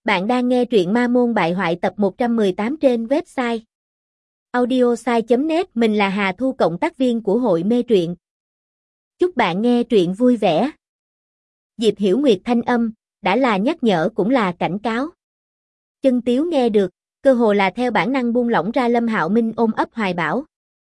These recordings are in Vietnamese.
Bạn đang nghe truyện Ma Môn Bại Hoại tập 118 trên website audiosai.net. Mình là Hà Thu, cộng tác viên của hội mê truyện. Chúc bạn nghe truyện vui vẻ. Diệp Hiểu Nguyệt thanh âm, đã là nhắc nhở cũng là cảnh cáo. Chân Tiếu nghe được, cơ hồ là theo bản năng buông lỏng ra Lâm Hạo Minh ôm ấp hoài bão.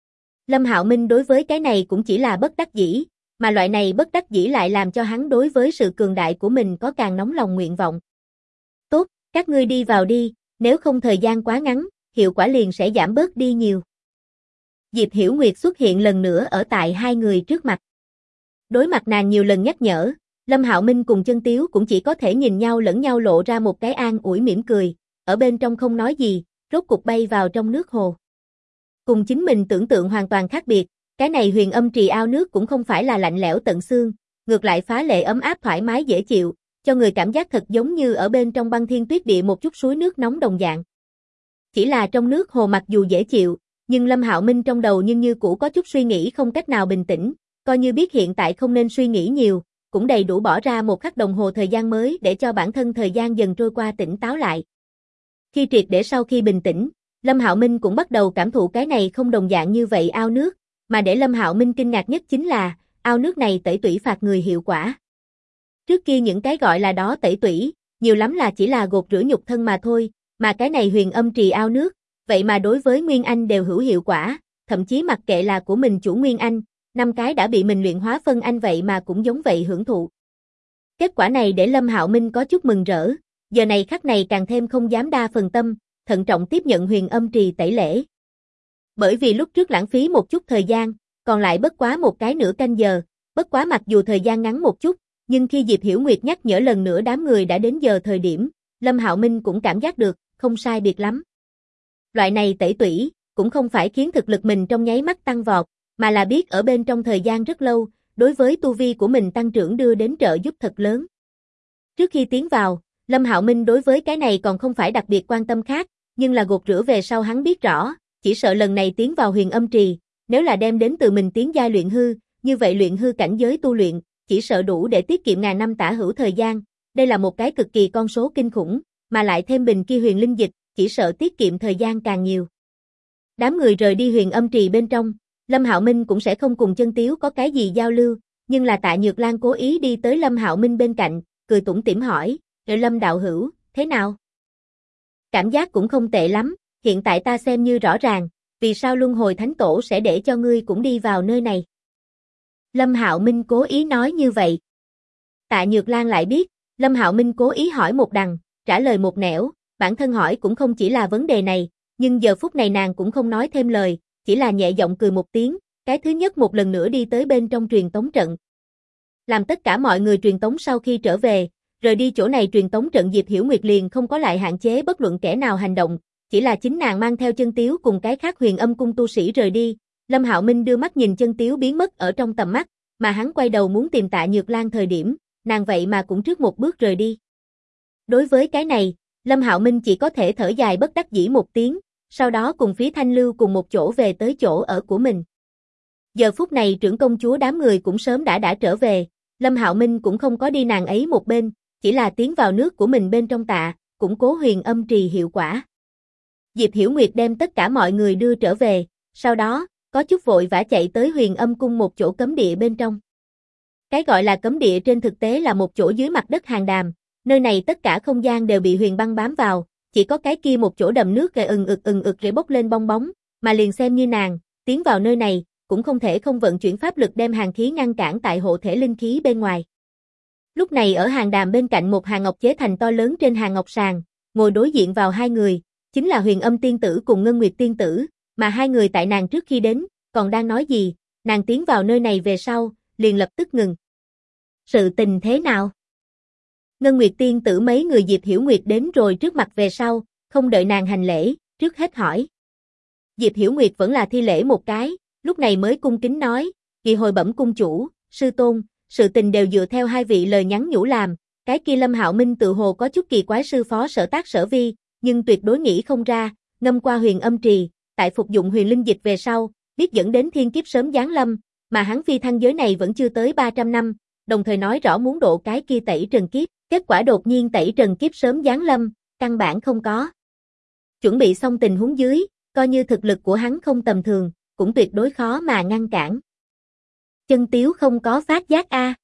Lâm Hạo Minh đối với cái này cũng chỉ là bất đắc dĩ, mà loại này bất đắc dĩ lại làm cho hắn đối với sự cường đại của mình có càng nóng lòng nguyện vọng. Tốt, các ngươi đi vào đi, nếu không thời gian quá ngắn, hiệu quả liền sẽ giảm bớt đi nhiều. Diệp Hiểu Nguyệt xuất hiện lần nữa ở tại hai người trước mặt. Đối mặt nàng nhiều lần nhắc nhở, Lâm Hạo Minh cùng Chân Tiếu cũng chỉ có thể nhìn nhau lẫn nhau lộ ra một cái an ủi mỉm cười, ở bên trong không nói gì, rốt cục bay vào trong nước hồ. Cùng chính mình tưởng tượng hoàn toàn khác biệt, cái này Huyền Âm Trì ao nước cũng không phải là lạnh lẽo tận xương, ngược lại phá lệ ấm áp thoải mái dễ chịu, cho người cảm giác thật giống như ở bên trong băng thiên tuyết địa một chút suối nước nóng đồng dạng. Chỉ là trong nước hồ mặc dù dễ chịu, nhưng Lâm Hạo Minh trong đầu nhưng như cũ có chút suy nghĩ không cách nào bình tĩnh, coi như biết hiện tại không nên suy nghĩ nhiều, cũng đầy đủ bỏ ra một khắc đồng hồ thời gian mới để cho bản thân thời gian dần trôi qua tỉnh táo lại. Khi triệt để sau khi bình tĩnh, Lâm Hạo Minh cũng bắt đầu cảm thụ cái này không đồng dạng như vậy ao nước, mà để Lâm Hạo Minh kinh ngạc nhất chính là, ao nước này tẩy tủy phạt người hiệu quả. Trước kia những cái gọi là đó tẩy tủy, nhiều lắm là chỉ là gột rửa nhục thân mà thôi, mà cái này Huyền Âm Trì ao nước, vậy mà đối với Nguyên Anh đều hữu hiệu quả, thậm chí mặc kệ là của mình chủ Nguyên Anh, 5 cái đã bị mình luyện hóa phân anh vậy mà cũng giống vậy hưởng thụ. Kết quả này để Lâm Hạo Minh có chút mừng rỡ, giờ này khắc này càng thêm không dám đa phần tâm, thận trọng tiếp nhận Huyền Âm Trì tẩy lễ. Bởi vì lúc trước lãng phí một chút thời gian, còn lại bất quá một cái nửa canh giờ, bất quá mặc dù thời gian ngắn một chút, nhưng khi Diệp Hiểu Nguyệt nhắc nhở lần nữa đám người đã đến giờ thời điểm, Lâm Hạo Minh cũng cảm giác được, không sai biệt lắm. Loại này tẩy tủy, cũng không phải khiến thực lực mình trong nháy mắt tăng vọt, mà là biết ở bên trong thời gian rất lâu, đối với tu vi của mình tăng trưởng đưa đến trợ giúp thật lớn. Trước khi tiến vào, Lâm Hạo Minh đối với cái này còn không phải đặc biệt quan tâm khác, nhưng là gột rửa về sau hắn biết rõ, chỉ sợ lần này tiến vào Huyền Âm Trì, nếu là đem đến từ mình tiến giai luyện hư, như vậy luyện hư cảnh giới tu luyện, chỉ sợ đủ để tiết kiệm ngàn năm tả hữu thời gian, đây là một cái cực kỳ con số kinh khủng, mà lại thêm bình kia huyền linh dịch, chỉ sợ tiết kiệm thời gian càng nhiều. Đám người rời đi Huyền Âm Trì bên trong, Lâm Hạo Minh cũng sẽ không cùng Chân Tiếu có cái gì giao lưu, nhưng là Tạ Nhược Lan cố ý đi tới Lâm Hạo Minh bên cạnh, cười tủm tỉm hỏi, Lâm đạo hữu, thế nào? Cảm giác cũng không tệ lắm, hiện tại ta xem như rõ ràng, vì sao Luân Hồi Thánh Tổ sẽ để cho ngươi cũng đi vào nơi này. Lâm Hạo Minh cố ý nói như vậy. Tạ Nhược Lan lại biết, Lâm Hạo Minh cố ý hỏi một đằng, trả lời một nẻo, bản thân hỏi cũng không chỉ là vấn đề này, nhưng giờ phút này nàng cũng không nói thêm lời, chỉ là nhẹ giọng cười một tiếng, cái thứ nhất một lần nữa đi tới bên trong truyền tống trận. Làm tất cả mọi người truyền tống sau khi trở về, rời đi chỗ này truyền tống trận Diệp Hiểu Nguyệt liền không có lại hạn chế bất luận kẻ nào hành động, chỉ là chính nàng mang theo Chân Tiếu cùng cái khác Huyền Âm cung tu sĩ rời đi. Lâm Hạo Minh đưa mắt nhìn Chân Tiếu biến mất ở trong tầm mắt, mà hắn quay đầu muốn tìm Tạ Nhược Lan thời điểm, nàng vậy mà cũng trước một bước rời đi. Đối với cái này, Lâm Hạo Minh chỉ có thể thở dài bất đắc dĩ một tiếng, sau đó cùng Phí Thanh Lưu cùng một chỗ về tới chỗ ở của mình. Giờ phút này trưởng công chúa đám người cũng sớm đã trở về, Lâm Hạo Minh cũng không có đi nàng ấy một bên, chỉ là tiến vào nước của mình bên trong tạ, củng cố Huyền Âm Trì hiệu quả. Diệp Hiểu Nguyệt đem tất cả mọi người đưa trở về, sau đó, có chút vội vã chạy tới Huyền Âm cung một chỗ cấm địa bên trong. Cái gọi là cấm địa trên thực tế là một chỗ dưới mặt đất hàng đàm, nơi này tất cả không gian đều bị huyền băng bám vào, chỉ có cái kia một chỗ đầm nước gầy ừng ực rồi bốc lên bong bóng, mà liền xem như nàng, tiến vào nơi này, cũng không thể không vận chuyển pháp lực đem hàn khí ngăn cản tại hộ thể linh khí bên ngoài. Lúc này ở hàng đàm bên cạnh một hàng ngọc chế thành to lớn trên hàng ngọc sàn, ngồi đối diện vào hai người, chính là Huyền Âm tiên tử cùng Ngân Nguyệt tiên tử, mà hai người tại nàng trước khi đến, còn đang nói gì, nàng tiến vào nơi này về sau, liền lập tức ngừng. Sự tình thế nào? Ngân Nguyệt tiên tử mấy người Diệp Hiểu Nguyệt đến rồi trước mặt về sau, không đợi nàng hành lễ, trước hết hỏi. Diệp Hiểu Nguyệt vẫn là thi lễ một cái, lúc này mới cung kính nói, kỳ hồi bẩm cung chủ, sư tôn, sự tình đều dựa theo hai vị lời nhắn nhủ làm, cái kia Lâm Hạo Minh tự hồ có chút kỳ quái sư phó Sở Tác Sở Vi, nhưng tuyệt đối nghĩ không ra, ngâm qua Huyền Âm Trì, tại phục dụng huyền linh dịch về sau, biết dẫn đến thiên kiếp sớm giáng lâm, mà hắn phi thăng giới này vẫn chưa tới 300 năm, đồng thời nói rõ muốn độ cái kia tẩy trần kiếp, kết quả đột nhiên tẩy trần kiếp sớm giáng lâm, căn bản không có. Chuẩn bị xong tình huống dưới, coi như thực lực của hắn không tầm thường, cũng tuyệt đối khó mà ngăn cản. Chân Tiếu không có phát giác a?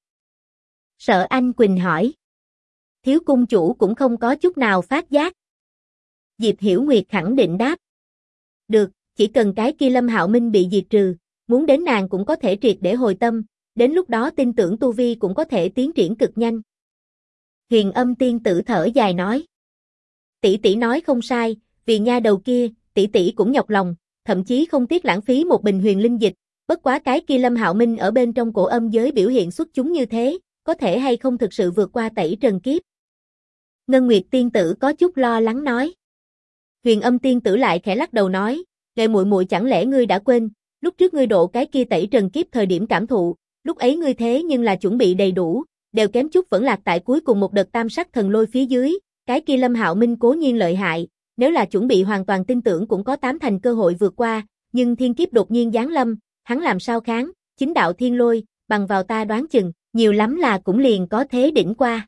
Sợ Anh Quỳnh hỏi. Thiếu cung chủ cũng không có chút nào phát giác. Diệp Hiểu Nguyệt khẳng định đáp. Được, chỉ cần cái kia Lâm Hạo Minh bị diệt trừ, muốn đến nàng cũng có thể triệt để hồi tâm, đến lúc đó tin tưởng tu vi cũng có thể tiến triển cực nhanh. Huyền Âm tiên tử thở dài nói. Tỷ tỷ nói không sai, vì nha đầu kia, tỷ tỷ cũng nhọc lòng, thậm chí không tiếc lãng phí một bình huyền linh dịch, bất quá cái kia Lâm Hạo Minh ở bên trong cổ âm giới biểu hiện xuất chúng như thế, có thể hay không thực sự vượt qua tẩy trần kiếp. Ngân Nguyệt tiên tử có chút lo lắng nói. Huyền Âm tiên tử lại khẽ lắc đầu nói, Lệ muội muội chẳng lẽ ngươi đã quên, lúc trước ngươi độ cái kia tẩy trần kiếp thời điểm cảm thụ, lúc ấy ngươi thế nhưng là chuẩn bị đầy đủ, đều kém chút vẫn lạc tại cuối cùng một đợt tam sắc thần lôi phía dưới, cái kia Lâm Hạo Minh cố nhiên lợi hại, nếu là chuẩn bị hoàn toàn tin tưởng cũng có 8 thành cơ hội vượt qua, nhưng thiên kiếp đột nhiên giáng lâm, hắn làm sao kháng, chính đạo thiên lôi, bằng vào ta đoán chừng, nhiều lắm là cũng liền có thế đỉnh qua.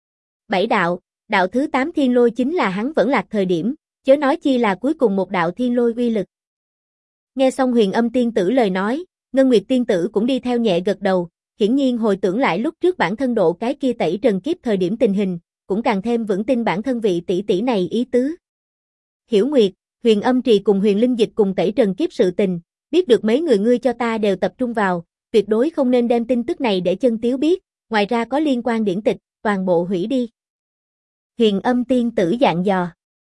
7 đạo, đạo thứ 8 thiên lôi chính là hắn vẫn lạc thời điểm, chớ nói chi là cuối cùng một đạo thiên lôi uy lực. Nghe xong Huyền Âm tiên tử lời nói, Ngân Nguyệt tiên tử cũng đi theo nhẹ gật đầu, hiển nhiên hồi tưởng lại lúc trước bản thân độ cái kia tẩy trần kiếp thời điểm tình hình, cũng càng thêm vững tin bản thân vị tỷ tỷ này ý tứ. Hiểu Nguyệt, Huyền Âm trì cùng Huyền Linh dịch cùng tẩy trần kiếp sự tình, biết được mấy người ngươi cho ta đều tập trung vào, tuyệt đối không nên đem tin tức này để Chân Tiếu biết, ngoài ra có liên quan điển tịch, toàn bộ hủy đi. Huyền Âm tiên tử dặn dò.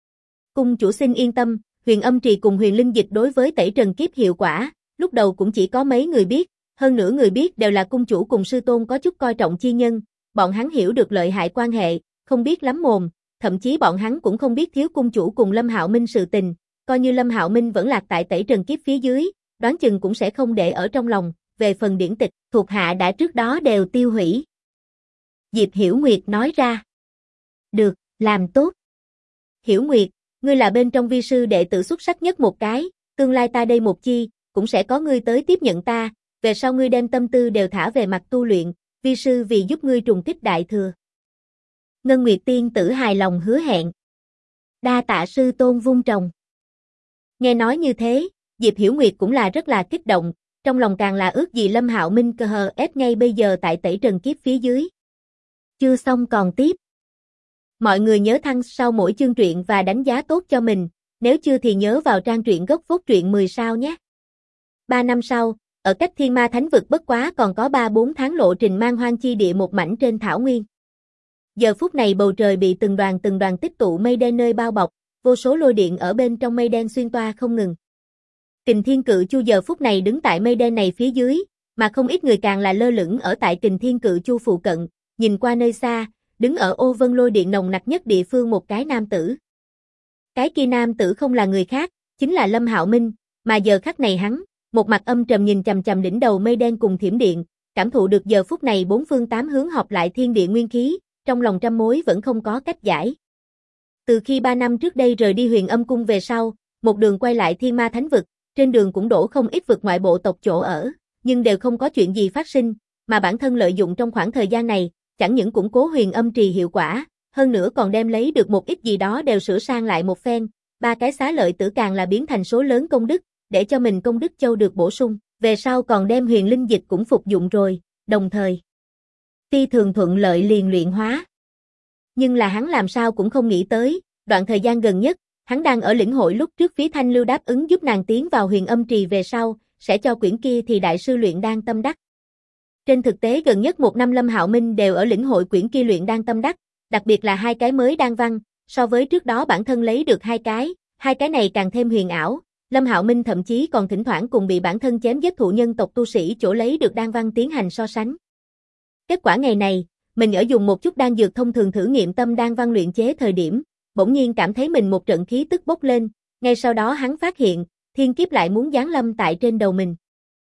Cung chủ xin yên tâm, Huyền Âm trì cùng Huyền Linh dịch đối với tẩy trần kiếp hiệu quả, lúc đầu cũng chỉ có mấy người biết, hơn nữa người biết đều là cung chủ cùng sư tôn có chút coi trọng chi nhân, bọn hắn hiểu được lợi hại quan hệ, không biết lắm mồm, thậm chí bọn hắn cũng không biết thiếu cung chủ cùng Lâm Hạo Minh sự tình, coi như Lâm Hạo Minh vẫn lạc tại tẩy trần kiếp phía dưới, đoán chừng cũng sẽ không để ở trong lòng, về phần điển tịch, thuộc hạ đã trước đó đều tiêu hủy. Diệp Hiểu Nguyệt nói ra. Được, làm tốt. Hiểu Nguyệt, ngươi là bên trong vi sư đệ tử xuất sắc nhất một cái, tương lai ta đây một chi, cũng sẽ có ngươi tới tiếp nhận ta, về sau ngươi đem tâm tư đều thả về mặt tu luyện, vi sư vì giúp ngươi trùng kích đại thừa. Ngân Nguyệt tiên tử hài lòng hứa hẹn. Đa tạ sư tôn vung trồng. Nghe nói như thế, Diệp Hiểu Nguyệt cũng là rất là kích động, trong lòng càng là ước gì Lâm Hạo Minh cơ hờ ép ngay bây giờ tại tẩy trần kiếp phía dưới. Chưa xong còn tiếp. Mọi người nhớ thăng sau mỗi chương truyện và đánh giá tốt cho mình, nếu chưa thì nhớ vào trang truyện gốc phốt truyện 10 sao nhé. 3 năm sau, ở cách Thiên Ma Thánh vực bất quá còn có 3-4 tháng lộ trình man hoang chi địa một mảnh trên thảo nguyên. Giờ phút này bầu trời bị từng đoàn tích tụ mây đen nơi bao bọc, vô số lôi điện ở bên trong mây đen xuyên toa không ngừng. Kình Thiên Cự Chu giờ phút này đứng tại mây đen này phía dưới, mà không ít người càng là lơ lửng ở tại Kình Thiên Cự Chu phụ cận, nhìn qua nơi xa, đứng ở ô vân lôi điện nồng nặc nhất địa phương một cái nam tử. Cái kia nam tử không là người khác, chính là Lâm Hạo Minh, mà giờ khắc này hắn, một mặt âm trầm nhìn chằm chằm đỉnh đầu mây đen cùng thiểm điện, cảm thụ được giờ phút này bốn phương tám hướng hợp lại thiên địa nguyên khí, trong lòng trăm mối vẫn không có cách giải. Từ khi 3 năm trước đây rời đi Huyền Âm cung về sau, một đường quay lại Thiên Ma Thánh vực, trên đường cũng đổ không ít vực ngoại bộ tộc chỗ ở, nhưng đều không có chuyện gì phát sinh, mà bản thân lợi dụng trong khoảng thời gian này, chẳng những củng cố Huyền Âm trì hiệu quả, hơn nữa còn đem lấy được một ít gì đó đều sửa sang lại một phen, 3 cái xá lợi tử càng là biến thành số lớn công đức, để cho mình công đức châu được bổ sung, về sau còn đem huyền linh dịch cũng phục dụng rồi, đồng thời phi thường thuận lợi liền luyện hóa. Nhưng là hắn làm sao cũng không nghĩ tới, đoạn thời gian gần nhất, hắn đang ở lĩnh hội lúc trước Phí Thanh Lưu đáp ứng giúp nàng tiến vào Huyền Âm trì về sau, sẽ cho quyển kia thì đại sư luyện đan tâm đắc. Trên thực tế gần nhất 1 năm Lâm Hạo Minh đều ở lĩnh hội quyển kia luyện đan tâm đắc, đặc biệt là 2 cái mới đan văn, so với trước đó bản thân lấy được 2 cái này càng thêm huyền ảo. Lâm Hạo Minh thậm chí còn thỉnh thoảng cùng bị bản thân chém giết thụ nhân tộc tu sĩ chỗ lấy được đan văn tiến hành so sánh. Kết quả ngày này, mình ở dùng một chút đan dược thông thường thử nghiệm tâm đan văn luyện chế thời điểm, bỗng nhiên cảm thấy mình một trận khí tức bốc lên, ngay sau đó hắn phát hiện, thiên kiếp lại muốn giáng lâm tại trên đầu mình.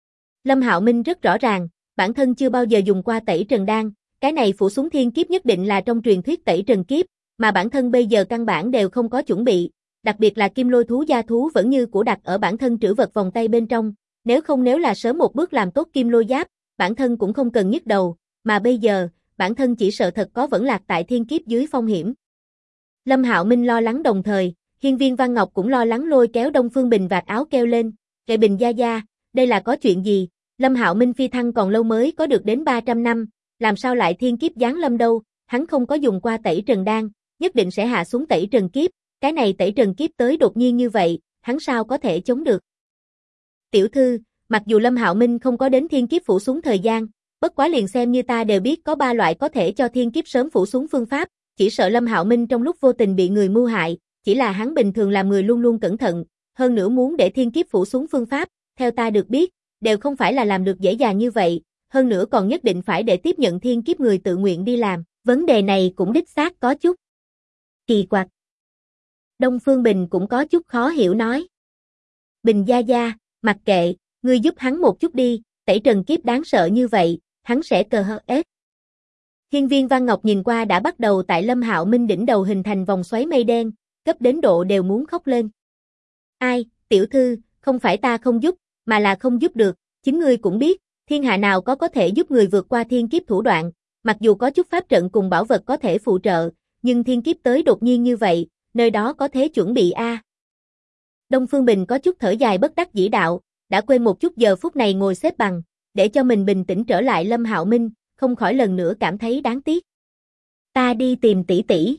Lâm Hạo Minh rất rõ ràng, bản thân chưa bao giờ dùng qua tẩy trần đan, cái này phủ xuống thiên kiếp nhất định là trong truyền thuyết tẩy trần kiếp, mà bản thân bây giờ căn bản đều không có chuẩn bị. Đặc biệt là kim lôi thú gia thú vẫn như cũ đặt ở bản thân trữ vật vòng tay bên trong, nếu là sớm một bước làm tốt kim lôi giáp, bản thân cũng không cần nhức đầu, mà bây giờ, bản thân chỉ sợ thật có vẫn lạc tại thiên kiếp dưới phong hiểm. Lâm Hạo Minh lo lắng đồng thời, Hiên Viên Văn Ngọc cũng lo lắng lôi kéo Đông Phương Bình vạt áo kêu lên, "Kệ Bình gia gia, đây là có chuyện gì? Lâm Hạo Minh phi thăng còn lâu mới có được đến 300 năm, làm sao lại thiên kiếp giáng lâm đâu, hắn không có dùng qua tẩy trần đan, nhất định sẽ hạ xuống tẩy trần kiếp, cái này tẩy trần kiếp tới đột nhiên như vậy, hắn sao có thể chống được?" "Tiểu thư, mặc dù Lâm Hạo Minh không có đến thiên kiếp phủ xuống thời gian, bất quá liền xem như ta đều biết có 3 loại có thể cho thiên kiếp sớm phủ xuống phương pháp, chỉ sợ Lâm Hạo Minh trong lúc vô tình bị người mưu hại, chỉ là hắn bình thường làm người luôn luôn cẩn thận, hơn nữa muốn để thiên kiếp phủ xuống phương pháp, theo ta được biết, đều không phải là làm được dễ dàng như vậy, hơn nữa còn nhất định phải để tiếp nhận thiên kiếp người tự nguyện đi làm, vấn đề này cũng đích xác có chút kỳ quặc." Đông Phương Bình cũng có chút khó hiểu nói. "Bình gia gia, mặc kệ, ngươi giúp hắn một chút đi, tẩy trần kiếp đáng sợ như vậy, hắn sẽ cờ hờ ết." Hiên Viên Văn Ngọc nhìn qua đã bắt đầu tại Lâm Hạo Minh đỉnh đầu hình thành vòng xoáy mây đen, gấp đến độ đều muốn khóc lên. "Ai, tiểu thư, không phải ta không giúp, mà là không giúp được, chính ngươi cũng biết, thiên hạ nào có thể giúp người vượt qua thiên kiếp thủ đoạn, mặc dù có chút pháp trận cùng bảo vật có thể phụ trợ, nhưng thiên kiếp tới đột nhiên như vậy, nơi đó có thế chuẩn bị a." Đông Phương Bình có chút thở dài bất đắc dĩ đạo, đã quên một chút giờ phút này ngồi xếp bằng, để cho mình bình tĩnh trở lại Lâm Hạo Minh, không khỏi lần nữa cảm thấy đáng tiếc. "Ta đi tìm tỷ tỷ."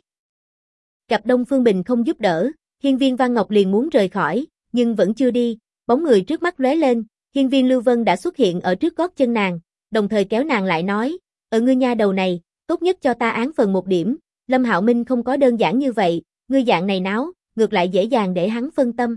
Gặp Đông Phương Bình không giúp đỡ, Hiên Viên Văn Ngọc liền muốn rời khỏi, nhưng vẫn chưa đi, bóng người trước mắt lóe lên, Hiên Viên Lưu Vân đã xuất hiện ở trước gót chân nàng, đồng thời kéo nàng lại nói, ngươi nha đầu này, tốt nhất cho ta án phần một điểm, Lâm Hạo Minh không có đơn giản như vậy, ngươi dạng này náo, ngược lại dễ dàng để hắn phân tâm."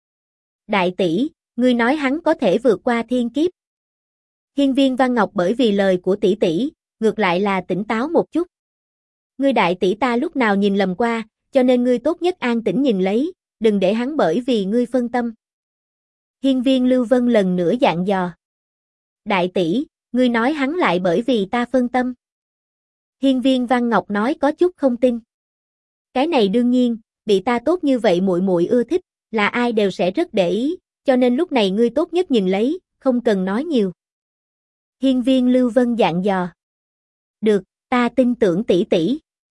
"Đại tỷ, ngươi nói hắn có thể vượt qua thiên kiếp?" Hiên Viên Văn Ngọc bởi vì lời của tỷ tỷ, ngược lại là tỉnh táo một chút. "Ngươi đại tỷ ta lúc nào nhìn lầm qua, cho nên ngươi tốt nhất an tĩnh nhìn lấy, đừng để hắn bởi vì ngươi phân tâm." Hiên Viên Lưu Vân lần nữa dặn dò. "Đại tỷ, ngươi nói hắn lại bởi vì ta phân tâm?" Hiên Viên Văn Ngọc nói có chút không tin. "Cái này đương nhiên, bị ta tốt như vậy muội muội ưa thích, là ai đều sẽ rất để ý, cho nên lúc này ngươi tốt nhất nhìn lấy, không cần nói nhiều." Hiên Viên Lưu Vân dặn dò. "Được, ta tin tưởng tỷ tỷ."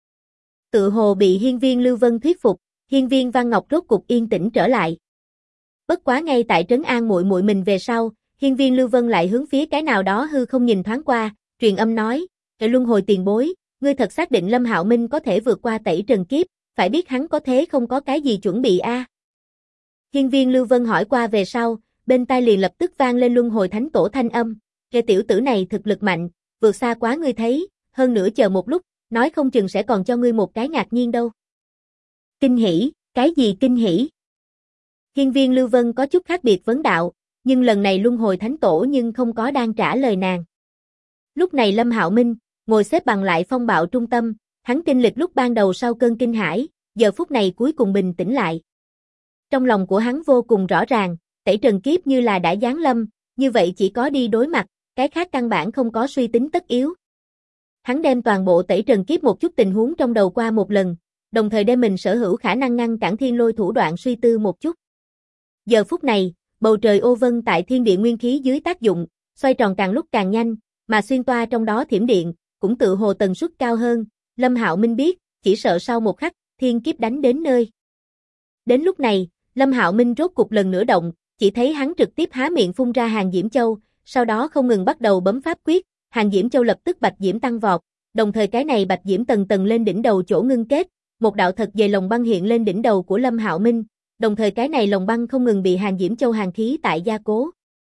Tự hồ bị Hiên Viên Lưu Vân thuyết phục, Hiên Viên Văn Ngọc rốt cục yên tĩnh trở lại. Bất quá ngay tại trấn an muội muội mình về sau, Hiên Viên Lưu Vân lại hướng phía cái nào đó hư không nhìn thoáng qua, truyền âm nói, "Luân hồi tiền bối, ngươi thật xác định Lâm Hạo Minh có thể vượt qua tẩy trần kiếp, phải biết hắn có thế không có cái gì chuẩn bị a?" Hiên Viên Lưu Vân hỏi qua về sau, bên tai liền lập tức vang lên luân hồi thánh tổ thanh âm, tiểu tử này thực lực mạnh, vượt xa quá ngươi thấy, hơn nữa chờ một lúc, nói không chừng sẽ còn cho ngươi một cái ngạc nhiên đâu." "Kinh hỉ, cái gì kinh hỉ?" Hiên Viên Lưu Vân có chút khác biệt vấn đạo, nhưng lần này luân hồi thánh tổ nhưng không có đang trả lời nàng. Lúc này Lâm Hạo Minh, ngồi xếp bằng lại phong bạo trung tâm, hắn kinh lịch lúc ban đầu sau cơn kinh hãi, giờ phút này cuối cùng bình tĩnh lại. Trong lòng của hắn vô cùng rõ ràng, tẩy trần kiếp như là đã giáng lâm, như vậy chỉ có đi đối mặt, cái khác căn bản không có suy tính tất yếu. Hắn đem toàn bộ tẩy trần kiếp một chút tình huống trong đầu qua một lần, đồng thời đem mình sở hữu khả năng ngăn cản thiên lôi thủ đoạn suy tư một chút. Giờ phút này, bầu trời ô vân tại thiên địa nguyên khí dưới tác dụng, xoay tròn càng lúc càng nhanh, mà xuyên toa trong đó thiểm điện, cũng tự hồ tần suất cao hơn, Lâm Hạo Minh biết, chỉ sợ sau một khắc, thiên kiếp đánh đến nơi. Đến lúc này, Lâm Hạo Minh rốt cục lần nữa động, chỉ thấy hắn trực tiếp há miệng phun ra hàng diễm châu, sau đó không ngừng bắt đầu bấm pháp quyết, hàng diễm châu lập tức bạch diễm tăng vọt, đồng thời cái này bạch diễm tầng tầng lên đỉnh đầu chỗ ngưng kết, một đạo thật dày lồng băng hiện lên đỉnh đầu của Lâm Hạo Minh, đồng thời cái này lồng băng không ngừng bị hàng diễm châu hàng khí tại gia cố.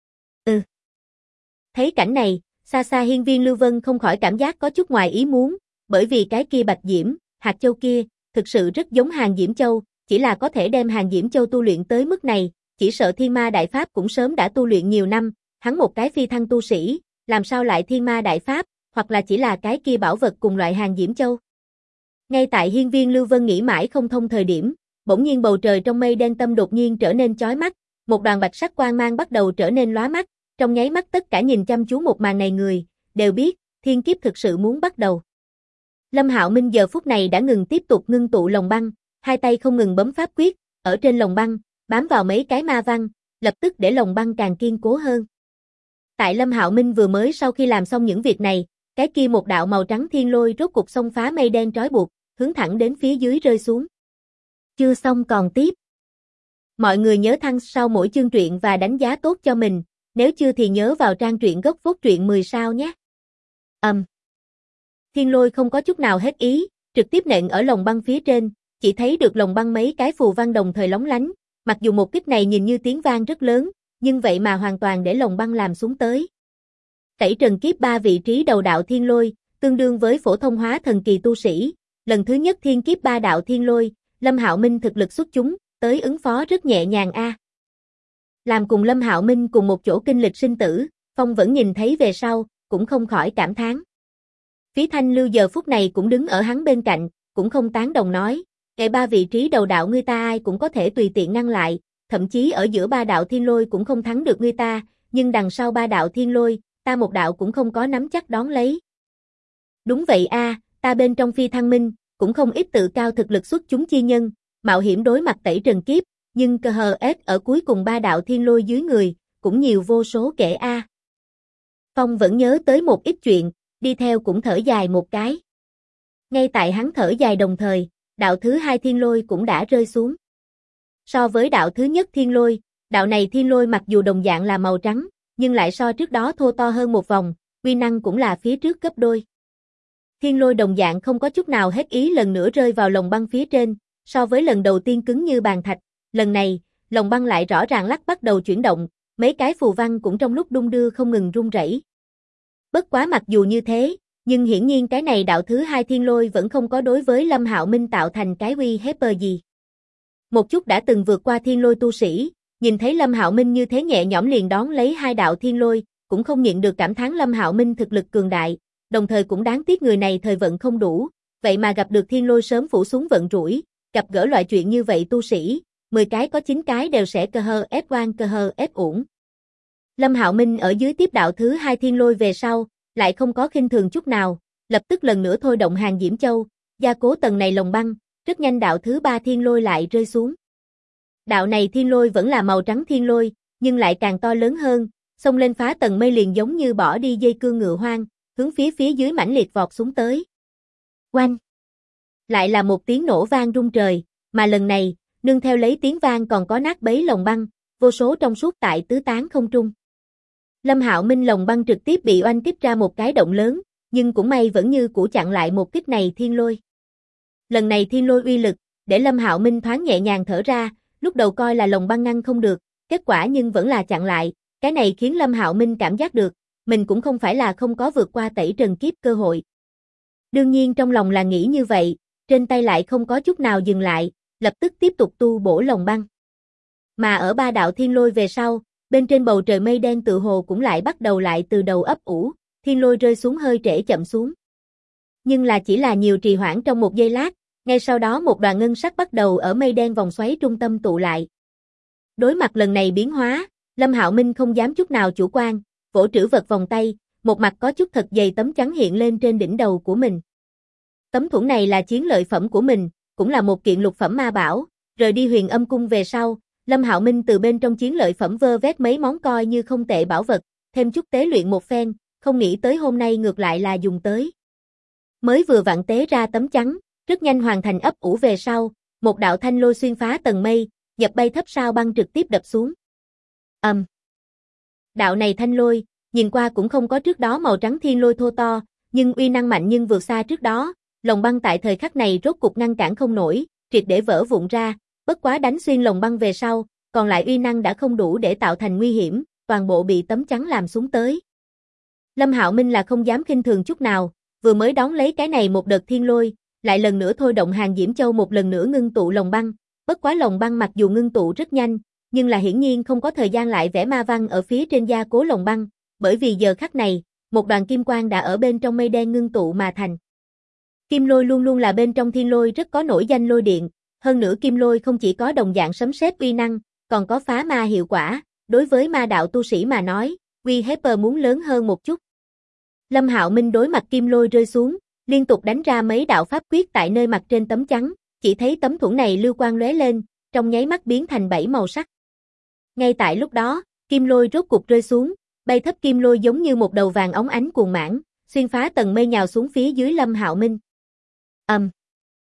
Thấy cảnh này, xa xa Hiên Viên Lưu Vân không khỏi cảm giác có chút ngoài ý muốn, bởi vì cái kia bạch diễm, hạt châu kia, thực sự rất giống hàng diễm châu, chỉ là có thể đem hàng diễm châu tu luyện tới mức này, chỉ sợ thiên ma đại pháp cũng sớm đã tu luyện nhiều năm, hắn một cái phi thăng tu sĩ, làm sao lại thiên ma đại pháp, hoặc là chỉ là cái kia bảo vật cùng loại hàng diễm châu. Ngay tại Hiên Viên Lưu Vân nghĩ mãi không thông thời điểm, bỗng nhiên bầu trời trong mây đen tâm đột nhiên trở nên chói mắt, một đoàn bạch sắc quang mang bắt đầu trở nên lóa mắt, trong nháy mắt tất cả nhìn chăm chú một màn này người, đều biết, thiên kiếp thực sự muốn bắt đầu. Lâm Hạo Minh giờ phút này đã ngừng tiếp tục ngưng tụ lồng băng, hai tay không ngừng bấm pháp quyết, ở trên lồng băng, bám vào mấy cái ma văn, lập tức để lồng băng càng kiên cố hơn. Tại Lâm Hạo Minh vừa mới sau khi làm xong những việc này, cái kia một đạo màu trắng thiên lôi rốt cục xông phá mây đen trói buộc, hướng thẳng đến phía dưới rơi xuống. Chưa xong còn tiếp. Mọi người nhớ thăng sau mỗi chương truyện và đánh giá tốt cho mình, nếu chưa thì nhớ vào trang truyện gốc Vốt Truyện 10 sao nhé. Thiên lôi không có chút nào hết ý, trực tiếp nện ở lồng băng phía trên, chỉ thấy được lồng băng mấy cái phù văn đồng thời lóng lánh, mặc dù một kích này nhìn như tiếng vang rất lớn, nhưng vậy mà hoàn toàn để lồng băng làm xuống tới. Tẩy trần kiếp 3 vị trí đầu đạo thiên lôi, tương đương với phổ thông hóa thần kỳ tu sĩ, lần thứ nhất thiên kiếp 3 đạo thiên lôi, Lâm Hạo Minh thực lực xuất chúng, tới ứng phó rất nhẹ nhàng a. Làm cùng Lâm Hạo Minh cùng một chỗ kinh lịch sinh tử, Phong vẫn nhìn thấy về sau, cũng không khỏi cảm thán. Phí Thanh Lưu giờ phút này cũng đứng ở hắn bên cạnh, cũng không tán đồng nói, kể 3 vị trí đầu đạo ngươi ta ai cũng có thể tùy tiện ngăn lại, thậm chí ở giữa 3 đạo thiên lôi cũng không thắng được ngươi ta, nhưng đằng sau 3 đạo thiên lôi, ta một đạo cũng không có nắm chắc đón lấy. Đúng vậy a, ta bên trong Phi Thăng Minh, cũng không ít tự cao thực lực xuất chúng chi nhân, mạo hiểm đối mặt tẩy trần kiếp, nhưng cơ hờ ết ở cuối cùng 3 đạo thiên lôi dưới người, cũng nhiều vô số kể a. Phong vẫn nhớ tới một ít chuyện, đi theo cũng thở dài một cái. Ngay tại hắn thở dài đồng thời, đạo thứ 2 thiên lôi cũng đã rơi xuống. So với đạo thứ nhất thiên lôi, đạo này thiên lôi mặc dù đồng dạng là màu trắng, nhưng lại so trước đó thô to hơn một vòng, uy năng cũng là phía trước gấp đôi. Thiên lôi đồng dạng không có chút nào hết ý lần nữa rơi vào lồng băng phía trên, so với lần đầu tiên cứng như bàn thạch, lần này, lồng băng lại rõ ràng lắc bắt đầu chuyển động, mấy cái phù văn cũng trong lúc đung đưa không ngừng rung rẩy. Bất quá mặc dù như thế, nhưng hiển nhiên cái này đạo thứ 2 thiên lôi vẫn không có đối với Lâm Hạo Minh tạo thành cái uy hiếp gì. Một chút đã từng vượt qua thiên lôi tu sĩ, nhìn thấy Lâm Hạo Minh như thế nhẹ nhõm liền đón lấy 2 đạo thiên lôi, cũng không nhịn được cảm thán Lâm Hạo Minh thực lực cường đại, đồng thời cũng đáng tiếc người này thời vận không đủ, vậy mà gặp được thiên lôi sớm phủ xuống vận rủi, gặp gỡ loại chuyện như vậy tu sĩ, 10 cái có 9 cái đều sẽ cơ hơ ép oan cơ hơ ép uổng. Lâm Hạo Minh ở dưới tiếp đạo thứ 2 thiên lôi về sau, lại không có khinh thường chút nào, lập tức lần nữa thôi động Hàng Diễm Châu, gia cố tầng này lồng băng, rất nhanh đạo thứ 3 thiên lôi lại rơi xuống. Đạo này thiên lôi vẫn là màu trắng thiên lôi, nhưng lại càng to lớn hơn, xông lên phá tầng mây liền giống như bỏ đi dây cương ngựa hoang, hướng phía dưới mãnh liệt vọt xuống tới. Oanh! Lại là một tiếng nổ vang rung trời, mà lần này, nương theo lấy tiếng vang còn có nát bấy lồng băng, vô số trong suốt tại tứ tán không trung. Lâm Hạo Minh lồng băng trực tiếp bị oanh kích ra một cái động lớn, nhưng cũng may vẫn như cũ chặn lại một kích này thiên lôi. Lần này thiên lôi uy lực, để Lâm Hạo Minh thoáng nhẹ nhàng thở ra, lúc đầu coi là lồng băng ngăn không được, kết quả nhưng vẫn là chặn lại, cái này khiến Lâm Hạo Minh cảm giác được, mình cũng không phải là không có vượt qua tẩy trần kiếp cơ hội. Đương nhiên trong lòng là nghĩ như vậy, trên tay lại không có chút nào dừng lại, lập tức tiếp tục tu bổ lồng băng. Mà ở 3 đạo thiên lôi về sau, bên trên bầu trời mây đen tự hồ cũng lại bắt đầu lại từ đầu ấp ủ, thiên lôi rơi xuống hơi trễ chậm xuống. Nhưng là chỉ là nhiều trì hoãn trong một giây lát, ngay sau đó một đoàn ngân sắc bắt đầu ở mây đen vòng xoáy trung tâm tụ lại. Đối mặt lần này biến hóa, Lâm Hạo Minh không dám chút nào chủ quan, vỗ trữ vật vòng tay, một mặt có chút thật dày tấm chắn hiện lên trên đỉnh đầu của mình. Tấm thuẫn này là chiến lợi phẩm của mình, cũng là một kiện lục phẩm ma bảo, rời đi Huyền Âm Cung về sau, Lâm Hạo Minh từ bên trong chiến lợi phẩm vơ vét mấy món coi như không tệ bảo vật, thêm chút tế luyện một phen, không nghĩ tới hôm nay ngược lại là dùng tới. Mới vừa vặn tế ra tấm chắn, rất nhanh hoàn thành ấp ủ về sau, một đạo thanh lôi xuyên phá tầng mây, nhập bay thấp sao băng trực tiếp đập xuống. Đạo này thanh lôi, nhìn qua cũng không có trước đó màu trắng thiên lôi thô to, nhưng uy năng mạnh nhưng vượt xa trước đó, lồng băng tại thời khắc này rốt cục ngăn cản không nổi, triệt để vỡ vụn ra, bất quá đánh xuyên lồng băng về sau, còn lại uy năng đã không đủ để tạo thành nguy hiểm, toàn bộ bị tấm chắn làm xuống tới. Lâm Hạo Minh là không dám khinh thường chút nào, vừa mới đón lấy cái này một đợt thiên lôi, lại lần nữa thôi động Hàng Diễm Châu một lần nữa ngưng tụ lồng băng, bất quá lồng băng mặc dù ngưng tụ rất nhanh, nhưng là hiển nhiên không có thời gian lại vẽ ma văn ở phía trên gia cố lồng băng, bởi vì giờ khắc này, một đoàn kim quang đã ở bên trong mây đen ngưng tụ mà thành. Kim lôi luôn luôn là bên trong thiên lôi rất có nổi danh lôi điện, hơn nữa kim lôi không chỉ có đồng dạng sấm sét uy năng, còn có phá ma hiệu quả, đối với ma đạo tu sĩ mà nói, uy hiếp muốn lớn hơn một chút. Lâm Hạo Minh đối mặt kim lôi rơi xuống, liên tục đánh ra mấy đạo pháp quyết tại nơi mặt trên tấm chắn, chỉ thấy tấm thuẫn này lưu quang lóe lên, trong nháy mắt biến thành 7 màu sắc. Ngay tại lúc đó, kim lôi rốt cục rơi xuống, bay thấp kim lôi giống như một đầu vàng óng ánh cuồng mãng, xuyên phá tầng mây nhào xuống phía dưới Lâm Hạo Minh.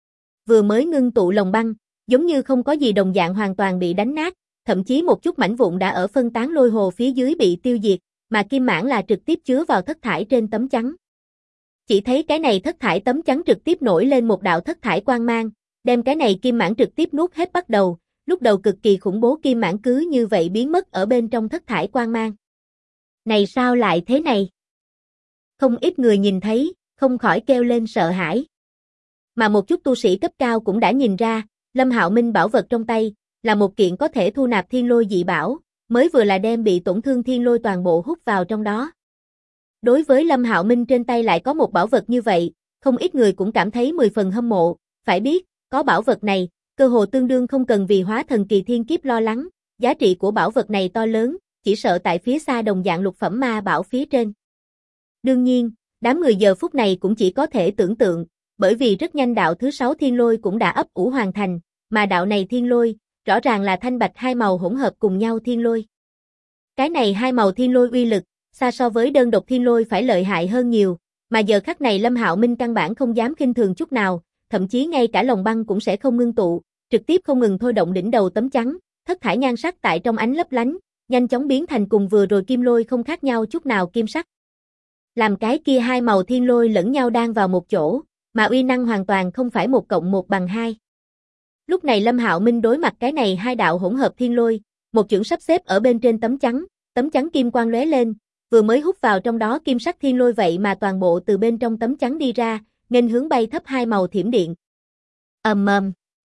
vừa mới ngưng tụ lồng băng, giống như không có gì đồng dạng hoàn toàn bị đánh nát, thậm chí một chút mảnh vụn đã ở phân tán lôi hồ phía dưới bị tiêu diệt, mà kim mãng là trực tiếp chứa vào thất thải trên tấm chắn. Chỉ thấy cái này thất thải tấm chắn trực tiếp nổi lên một đạo thất thải quang mang, đem cái này kim mãng trực tiếp nuốt hết bắt đầu, lúc đầu cực kỳ khủng bố kim mãng cứ như vậy biến mất ở bên trong thất thải quang mang. Này sao lại thế này? Không ít người nhìn thấy, không khỏi kêu lên sợ hãi. Mà một chút tu sĩ cấp cao cũng đã nhìn ra, Lâm Hạo Minh bảo vật trong tay, là một kiện có thể thu nạp thiên lôi dị bảo, mới vừa là đem bị tổn thương thiên lôi toàn bộ hút vào trong đó. Đối với Lâm Hạo Minh trên tay lại có một bảo vật như vậy, không ít người cũng cảm thấy 10 phần hâm mộ, phải biết, có bảo vật này, cơ hồ tương đương không cần vì hóa thần kỳ thiên kiếp lo lắng, giá trị của bảo vật này to lớn, chỉ sợ tại phía xa đồng dạng lục phẩm ma bảo phía trên. Đương nhiên, đám người giờ phút này cũng chỉ có thể tưởng tượng, bởi vì rất nhanh đạo thứ 6 thiên lôi cũng đã ấp ủ hoàn thành, mà đạo này thiên lôi, rõ ràng là thanh bạch hai màu hỗn hợp cùng nhau thiên lôi. Cái này hai màu thiên lôi uy lực, xa so với đơn độc thiên lôi phải lợi hại hơn nhiều, mà giờ khắc này Lâm Hạo Minh căn bản không dám khinh thường chút nào, thậm chí ngay cả lồng băng cũng sẽ không ngưng tụ, trực tiếp không ngừng thôi động đỉnh đầu tấm chắn, thất thải nhan sắc tại trong ánh lấp lánh, nhanh chóng biến thành cùng vừa rồi kim lôi không khác nhau chút nào kim sắc. Làm cái kia hai màu thiên lôi lẫn nhau đang vào một chỗ, mà uy năng hoàn toàn không phải 1 + 1 = 2. Lúc này Lâm Hạo Minh đối mặt cái này hai đạo hỗn hợp thiên lôi, một chưởng sắp xếp ở bên trên tấm chắn kim quang lóe lên, vừa mới hút vào trong đó kim sắc thiên lôi vậy mà toàn bộ từ bên trong tấm chắn đi ra, nghênh hướng bay thấp hai màu thiểm điện. Ầm ầm.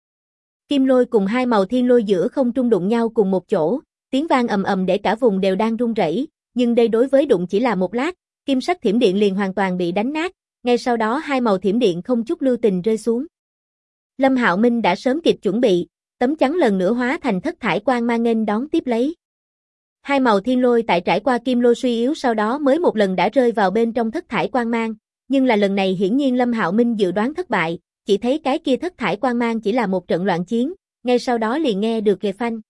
Kim lôi cùng hai màu thiên lôi giữa không trung đụng nhau cùng một chỗ, tiếng vang ầm ầm để cả vùng đều đang rung rẩy, nhưng đây đối với đụng chỉ là một lát, kim sắc thiểm điện liền hoàn toàn bị đánh nát, ngay sau đó hai màu thiểm điện không chút lưu tình rơi xuống. Lâm Hạo Minh đã sớm kịp chuẩn bị, tấm chắn lần nữa hóa thành thất thải quang mang nghênh đón tiếp lấy. Hai màu thiên lôi tại trải qua kim lôi suy yếu sau đó mới một lần đã rơi vào bên trong thất thải quang mang, nhưng là lần này hiển nhiên Lâm Hạo Minh dự đoán thất bại, chỉ thấy cái kia thất thải quang mang chỉ là một trận loạn chiến, ngay sau đó liền nghe được kề phanh.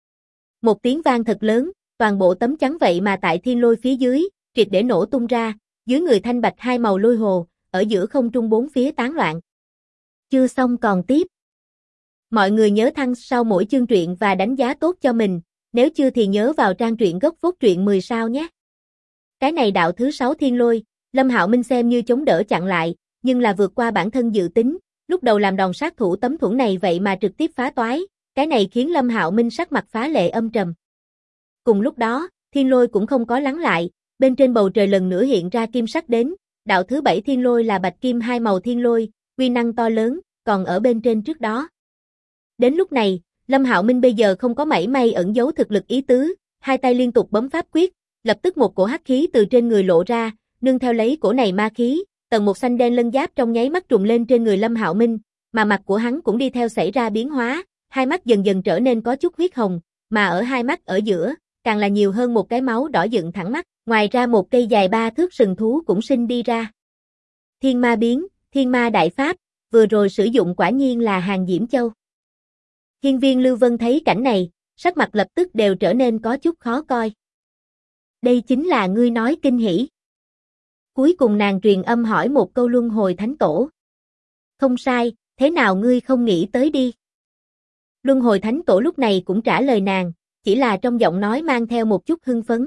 Một tiếng vang thật lớn, toàn bộ tấm chắn vậy mà tại thiên lôi phía dưới, triệt để nổ tung ra, dưới người thanh bạch hai màu lôi hồ, ở giữa không trung bốn phía tán loạn. Chưa xong còn tiếp. Mọi người nhớ thăng sau mỗi chương truyện và đánh giá tốt cho mình, nếu chưa thì nhớ vào trang truyện gốc phốt truyện 10 sao nhé. Cái này đạo thứ 6 thiên lôi, Lâm Hạo Minh xem như chống đỡ chặn lại, nhưng là vượt qua bản thân dự tính, lúc đầu làm đòn sát thủ tấm thuẫn này vậy mà trực tiếp phá toái, cái này khiến Lâm Hạo Minh sắc mặt phá lệ âm trầm. Cùng lúc đó, thiên lôi cũng không có lắng lại, bên trên bầu trời lần nữa hiện ra kim sắc đến, đạo thứ 7 thiên lôi là bạch kim hai màu thiên lôi, uy năng to lớn, còn ở bên trên trước đó. Đến lúc này, Lâm Hạo Minh bây giờ không có mảy may ẩn giấu thực lực ý tứ, hai tay liên tục bấm pháp quyết, lập tức một cổ hắc khí từ trên người lộ ra, nương theo lấy cổ này ma khí, tầng một xanh đen lân giáp trong nháy mắt trùm lên trên người Lâm Hạo Minh, mà mặt của hắn cũng đi theo xảy ra biến hóa, hai mắt dần dần trở nên có chút huyết hồng, mà ở hai mắt ở giữa, càng là nhiều hơn một cái máu đỏ dựng thẳng mắt, ngoài ra một cây dài 3 thước sừng thú cũng sinh đi ra. Thiên ma biến, thiên ma đại pháp, vừa rồi sử dụng quả nhiên là hàng Diễm Châu. Hiên viên Lưu Vân thấy cảnh này, sắc mặt lập tức đều trở nên có chút khó coi. Đây chính là ngươi nói kinh hỉ. Cuối cùng nàng truyền âm hỏi một câu luân hồi thánh tổ. Không sai, thế nào ngươi không nghĩ tới đi. Luân hồi thánh tổ lúc này cũng trả lời nàng, chỉ là trong giọng nói mang theo một chút hưng phấn.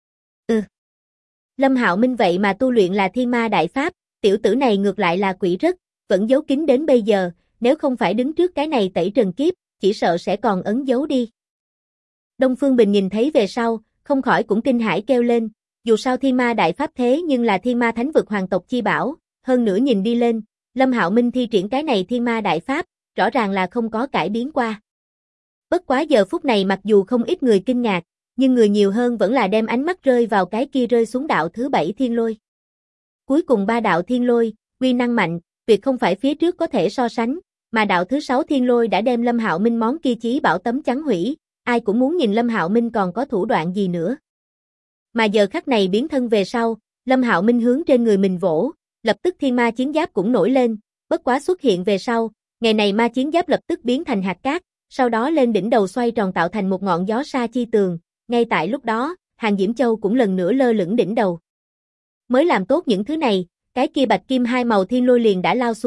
Lâm Hạo Minh vậy mà tu luyện là thiên ma đại pháp, tiểu tử này ngược lại là quỷ rất, vẫn giấu kín đến bây giờ, nếu không phải đứng trước cái này tẩy trần kiếp, chỉ sợ sẽ còn ấn giấu đi. Đông Phương Bình nhìn thấy về sau, không khỏi cũng kinh hãi kêu lên, dù sao thiên ma đại pháp thế nhưng là thiên ma thánh vực hoàng tộc chi bảo, hơn nữa nhìn đi lên, Lâm Hạo Minh thi triển cái này thiên ma đại pháp, rõ ràng là không có cải biến qua. Bất quá giờ phút này mặc dù không ít người kinh ngạc, nhưng người nhiều hơn vẫn là đem ánh mắt rơi vào cái kia rơi xuống đạo thứ 7 thiên lôi. Cuối cùng 3 đạo thiên lôi, uy năng mạnh, tuyệt không phải phía trước có thể so sánh, mà đạo thứ 6 thiên lôi đã đem Lâm Hạo Minh món kia chí bảo tấm chắn hủy, ai cũng muốn nhìn Lâm Hạo Minh còn có thủ đoạn gì nữa. Mà giờ khắc này biến thân về sau, Lâm Hạo Minh hướng trên người mình vỗ, lập tức thiên ma chiến giáp cũng nổi lên, bất quá xuất hiện về sau, ngày này ma chiến giáp lập tức biến thành hạt cát, sau đó lên đỉnh đầu xoay tròn tạo thành một ngọn gió sa chi tường, ngay tại lúc đó, hàng Diễm Châu cũng lần nữa lơ lửng đỉnh đầu. Mới làm tốt những thứ này, cái kia bạch kim hai màu thiên lôi liền đã lao xuống,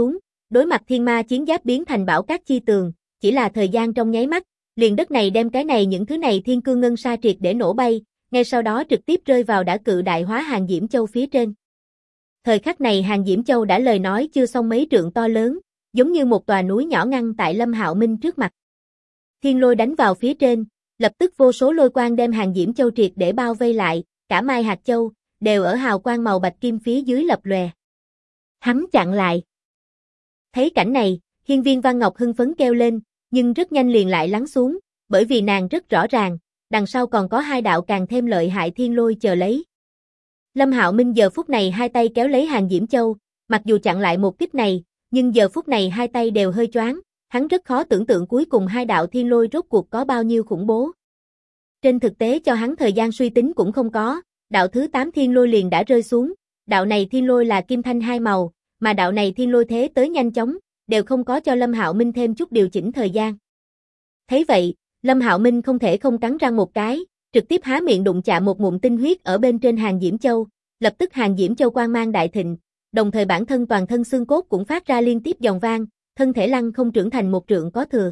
đối mặt thiên ma chiến giáp biến thành bão cát chi tường, chỉ là thời gian trong nháy mắt, liền đất này đem cái này những thứ này thiên cương ngân sa triệt để nổ bay, ngay sau đó trực tiếp rơi vào đã cự đại hóa Hàng Diễm Châu phía trên. Thời khắc này Hàng Diễm Châu đã lời nói chưa xong mấy trượng to lớn, giống như một tòa núi nhỏ ngăn tại Lâm Hạo Minh trước mặt. Thiên lôi đánh vào phía trên, lập tức vô số lôi quang đem Hàng Diễm Châu triệt để bao vây lại, cả mai hạt châu đều ở hào quang màu bạch kim phía dưới lập lòe. Hắn chặn lại. Thấy cảnh này, Hiên Viên Văn Ngọc hưng phấn kêu lên, nhưng rất nhanh liền lại lắng xuống, bởi vì nàng rất rõ ràng, đằng sau còn có hai đạo càng thêm lợi hại thiên lôi chờ lấy. Lâm Hạo Minh giờ phút này hai tay kéo lấy Hàng Diễm Châu, mặc dù chặn lại một kích này, nhưng giờ phút này hai tay đều hơi choáng, hắn rất khó tưởng tượng cuối cùng hai đạo thiên lôi rốt cuộc có bao nhiêu khủng bố. Trên thực tế cho hắn thời gian suy tính cũng không có, đạo thứ 8 thiên lôi liền đã rơi xuống, đạo này thiên lôi là kim thanh hai màu, mà đạo này thiên lôi thế tới nhanh chóng, đều không có cho Lâm Hạo Minh thêm chút điều chỉnh thời gian. Thấy vậy, Lâm Hạo Minh không thể không cắn răng một cái, trực tiếp há miệng đụng chạm một ngụm tinh huyết ở bên trên Hàng Diễm Châu, lập tức Hàng Diễm Châu quang mang đại thịnh, đồng thời bản thân toàn thân xương cốt cũng phát ra liên tiếp giòn vang, thân thể lăng không trưởng thành một trượng có thừa.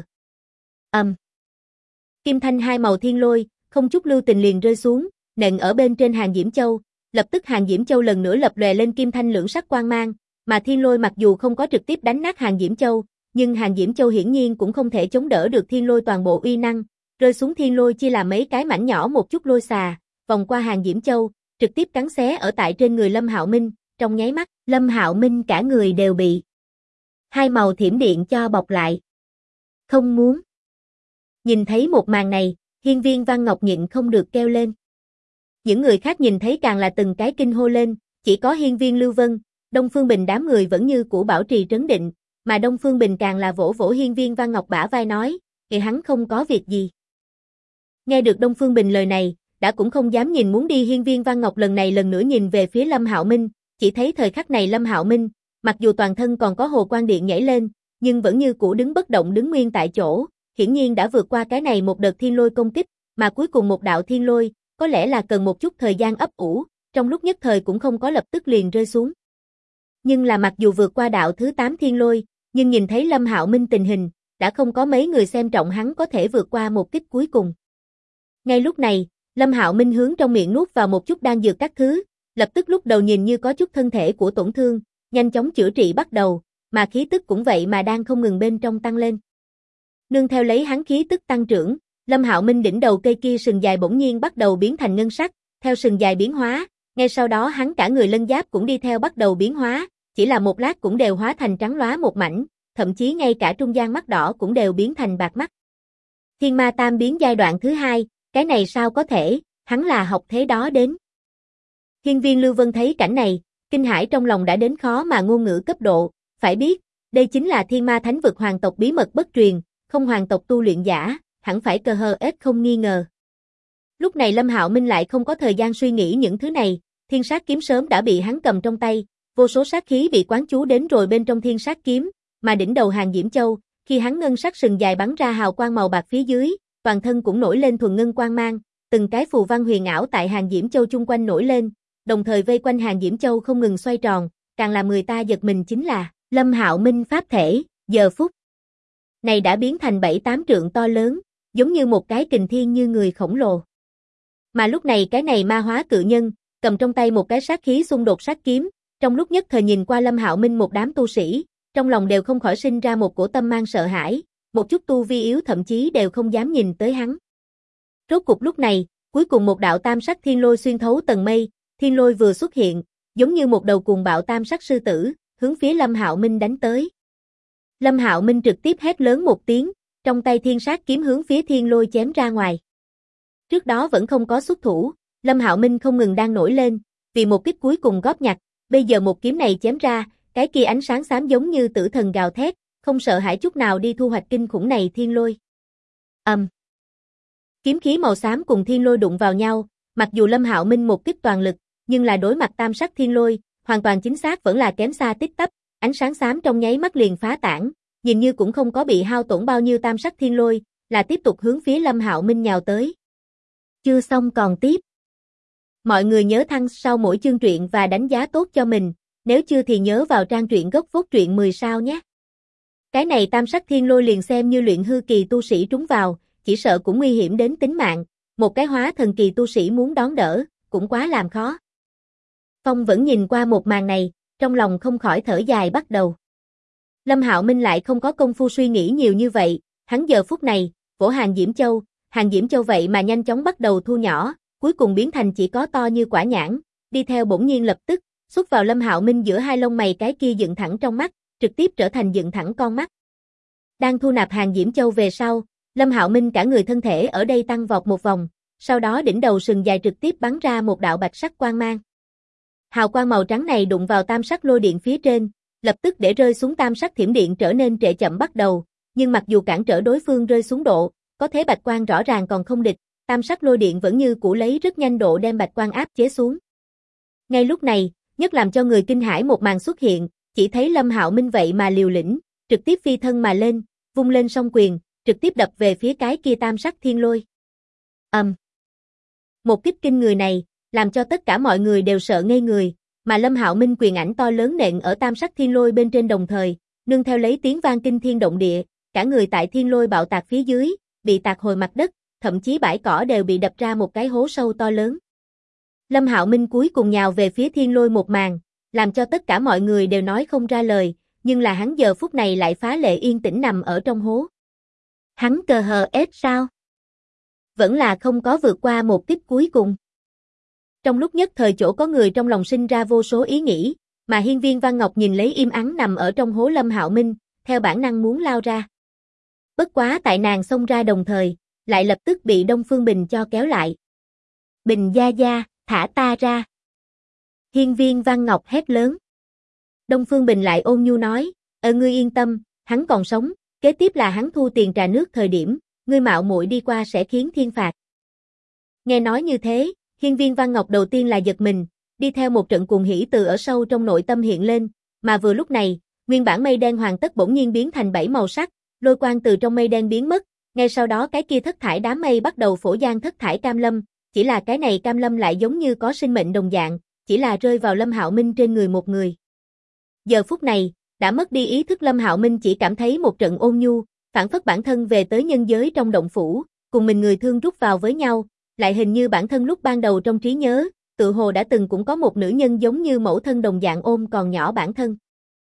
Kim thanh hai màu thiên lôi, không chút lưu tình liền rơi xuống, nện ở bên trên Hàng Diễm Châu, lập tức Hàng Diễm Châu lần nữa lập lòe lên kim thanh lưỡng sắc quang mang, mà thiên lôi mặc dù không có trực tiếp đánh nát Hàng Diễm Châu, nhưng Hàng Diễm Châu hiển nhiên cũng không thể chống đỡ được thiên lôi toàn bộ uy năng, rơi xuống thiên lôi chia làm mấy cái mảnh nhỏ một chút lôi xà, vòng qua Hàng Diễm Châu, trực tiếp cắn xé ở tại trên người Lâm Hạo Minh, trong nháy mắt, Lâm Hạo Minh cả người đều bị hai màu thiểm điện cho bọc lại. Không muốn. Nhìn thấy một màn này, Hiên Viên Văn Ngọc nhịn không được kêu lên. Những người khác nhìn thấy càng là từng cái kinh hô lên, chỉ có Hiên Viên Lưu Vân, Đông Phương Bình đám người vẫn như cũ bảo trì trấn định, mà Đông Phương Bình càng là vỗ vỗ Hiên Viên Văn Ngọc bả vai nói, thì hắn không có việc gì. Nghe được Đông Phương Bình lời này, đã cũng không dám nhìn muốn đi Hiên Viên Văn Ngọc lần này lần nữa nhìn về phía Lâm Hạo Minh, chỉ thấy thời khắc này Lâm Hạo Minh, mặc dù toàn thân còn có hồ quang điện nhảy lên, nhưng vẫn như cũ đứng bất động đứng nguyên tại chỗ, hiển nhiên đã vượt qua cái này một đợt thiên lôi công kích, mà cuối cùng một đạo thiên lôi, có lẽ là cần một chút thời gian ấp ủ, trong lúc nhất thời cũng không có lập tức liền rơi xuống. Nhưng là mặc dù vượt qua đạo thứ 8 thiên lôi, nhưng nhìn thấy Lâm Hạo Minh tình hình, đã không có mấy người xem trọng hắn có thể vượt qua một kích cuối cùng. Ngay lúc này, Lâm Hạo Minh hướng trong miệng nuốt vào một chút đan dược các thứ, lập tức lúc đầu nhìn như có chút thân thể của tổn thương, nhanh chóng chữa trị bắt đầu, mà khí tức cũng vậy mà đang không ngừng bên trong tăng lên. Nương theo lấy hắn khí tức tăng trưởng, Lâm Hạo Minh đỉnh đầu cây kia sừng dài bỗng nhiên bắt đầu biến thành ngân sắc, theo sừng dài biến hóa, ngay sau đó hắn cả người lân giáp cũng đi theo bắt đầu biến hóa, chỉ là một lát cũng đều hóa thành trắng lóa một mảnh, thậm chí ngay cả trung gian mắt đỏ cũng đều biến thành bạc mắt. Thiên ma tam biến giai đoạn thứ 2, cái này sao có thể, hắn là học thế đó đến. Hiên Viên Lưu Vân thấy cảnh này, kinh hãi trong lòng đã đến khó mà ngôn ngữ cấp độ, phải biết, đây chính là thiên ma thánh vực hoàng tộc bí mật bất truyền, không hoàng tộc tu luyện giả, hẳn phải cờ hờ ết không nghi ngờ. Lúc này Lâm Hạo Minh lại không có thời gian suy nghĩ những thứ này, thiên sát kiếm sớm đã bị hắn cầm trong tay, vô số sát khí bị quán chú đến rồi bên trong thiên sát kiếm, mà đỉnh đầu Hàng Diễm Châu, khi hắn ngân sắc sừng dài bắn ra hào quang màu bạc phía dưới, toàn thân cũng nổi lên thuần ngân quang mang, từng cái phù văn huyền ảo tại Hàng Diễm Châu chung quanh nổi lên, đồng thời vây quanh Hàng Diễm Châu không ngừng xoay tròn, càng làm người ta giật mình chính là Lâm Hạo Minh pháp thể, giờ phút này đã biến thành 7-8 trượng to lớn, giống như một cái kình thiên như người khổng lồ. Mà lúc này cái này ma hóa cự nhân, cầm trong tay một cái sát khí xung đột sát kiếm, trong lúc nhất thời nhìn qua Lâm Hạo Minh một đám tu sĩ, trong lòng đều không khỏi sinh ra một cổ tâm mang sợ hãi, một chút tu vi yếu thậm chí đều không dám nhìn tới hắn. Rốt cục lúc này, cuối cùng một đạo tam sắc thiên lôi xuyên thấu tầng mây, thiên lôi vừa xuất hiện, giống như một đầu cuồng bạo tam sắc sư tử, hướng phía Lâm Hạo Minh đánh tới. Lâm Hạo Minh trực tiếp hét lớn một tiếng, trong tay thiên sát kiếm hướng phía thiên lôi chém ra ngoài. Trước đó vẫn không có xuất thủ, Lâm Hạo Minh không ngừng đang nổi lên, vì một kích cuối cùng góp nhặt, bây giờ một kiếm này chém ra, cái kia ánh sáng xám giống như tử thần gào thét, không sợ hãi chút nào đi thu hoạch kinh khủng này thiên lôi. Kiếm khí màu xám cùng thiên lôi đụng vào nhau, mặc dù Lâm Hạo Minh một kích toàn lực, nhưng là đối mặt tam sắc thiên lôi, hoàn toàn chính xác vẫn là kém xa tích tắp, ánh sáng xám trong nháy mắt liền phá tản, nhìn như cũng không có bị hao tổn bao nhiêu tam sắc thiên lôi, là tiếp tục hướng phía Lâm Hạo Minh nhào tới. Chưa xong còn tiếp. Mọi người nhớ thăng sau mỗi chương truyện và đánh giá tốt cho mình, nếu chưa thì nhớ vào trang truyện gốc Phốt Truyện 10 sao nhé. Cái này tam sắc thiên lôi liền xem như luyện hư kỳ tu sĩ trúng vào, chỉ sợ cũng nguy hiểm đến tính mạng, một cái hóa thần kỳ tu sĩ muốn đón đỡ, cũng quá làm khó. Phong vẫn nhìn qua một màn này, trong lòng không khỏi thở dài bắt đầu. Lâm Hạo Minh lại không có công phu suy nghĩ nhiều như vậy, hắn giờ phút này, vỗ Hàng Diễm Châu vậy mà nhanh chóng bắt đầu thu nhỏ, cuối cùng biến thành chỉ có to như quả nhãn, đi theo bỗng nhiên lập tức, xúc vào Lâm Hạo Minh giữa hai lông mày cái kia dựng thẳng trong mắt, trực tiếp trở thành dựng thẳng con mắt. Đang thu nạp Hàng Diễm Châu về sau, Lâm Hạo Minh cả người thân thể ở đây tăng vọt một vòng, sau đó đỉnh đầu sừng dài trực tiếp bắn ra một đạo bạch sắc quang mang. Hào quang màu trắng này đụng vào tam sắc lôi điện phía trên, lập tức để rơi xuống tam sắc thiểm điện trở nên trệ chậm bắt đầu, nhưng mặc dù cản trở đối phương rơi xuống độ, có thế bạch quang rõ ràng còn không địch, tam sắc lôi điện vẫn như cũ lấy rất nhanh độ đem bạch quang áp chế xuống. Ngay lúc này, nhất làm cho người kinh hãi một màn xuất hiện, chỉ thấy Lâm Hạo Minh vậy mà liều lĩnh, trực tiếp phi thân mà lên, vung lên song quyền, trực tiếp đập về phía cái kia tam sắc thiên lôi. Một kích kinh người này, làm cho tất cả mọi người đều sợ ngây người, mà Lâm Hạo Minh quyền ảnh to lớn nện ở tam sắc thiên lôi bên trên đồng thời, nương theo lấy tiếng vang kinh thiên động địa, cả người tại thiên lôi bạo tạc phía dưới, bị tạc hồi mặt đất, thậm chí bãi cỏ đều bị đập ra một cái hố sâu to lớn. Lâm Hạo Minh cuối cùng nhào về phía thiên lôi một màn, làm cho tất cả mọi người đều nói không ra lời, nhưng là hắn giờ phút này lại phá lệ yên tĩnh nằm ở trong hố. Hắn cờ hờ ết sao? Vẫn là không có vượt qua một kích cuối cùng. Trong lúc nhất thời chỗ có người trong lòng sinh ra vô số ý nghĩ, mà Hiên Viên Văn Ngọc nhìn lấy im ắng nằm ở trong hố Lâm Hạo Minh, theo bản năng muốn lao ra. Bất quá tại nàng xông ra đồng thời, lại lập tức bị Đông Phương Bình cho kéo lại. Bình gia gia, thả ta ra. Hiên Viên Văn Ngọc hét lớn. Đông Phương Bình lại ôn nhu nói, ngươi yên tâm, hắn còn sống, kế tiếp là hắn thu tiền trà nước thời điểm, ngươi mạo muội đi qua sẽ khiến thiên phạt. Nghe nói như thế, Hiên Viên Văn Ngọc đầu tiên là giật mình, đi theo một trận cuồng hỉ từ ở sâu trong nội tâm hiện lên, mà vừa lúc này, nguyên bản mây đen hoàn tất bỗng nhiên biến thành 7 màu sắc, lôi quang từ trong mây đen biến mất, ngay sau đó cái kia thất thải đám mây bắt đầu phổ giang thất thải cam lâm, chỉ là cái này cam lâm lại giống như có sinh mệnh đồng dạng, chỉ là rơi vào Lâm Hạo Minh trên người một người. Giờ phút này, đã mất đi ý thức Lâm Hạo Minh chỉ cảm thấy một trận ôn nhu, phản phất bản thân về tới nhân giới trong động phủ, cùng mình người thương rút vào với nhau, lại hình như bản thân lúc ban đầu trong trí nhớ, tự hồ đã từng cũng có một nữ nhân giống như mẫu thân đồng dạng ôm còn nhỏ bản thân.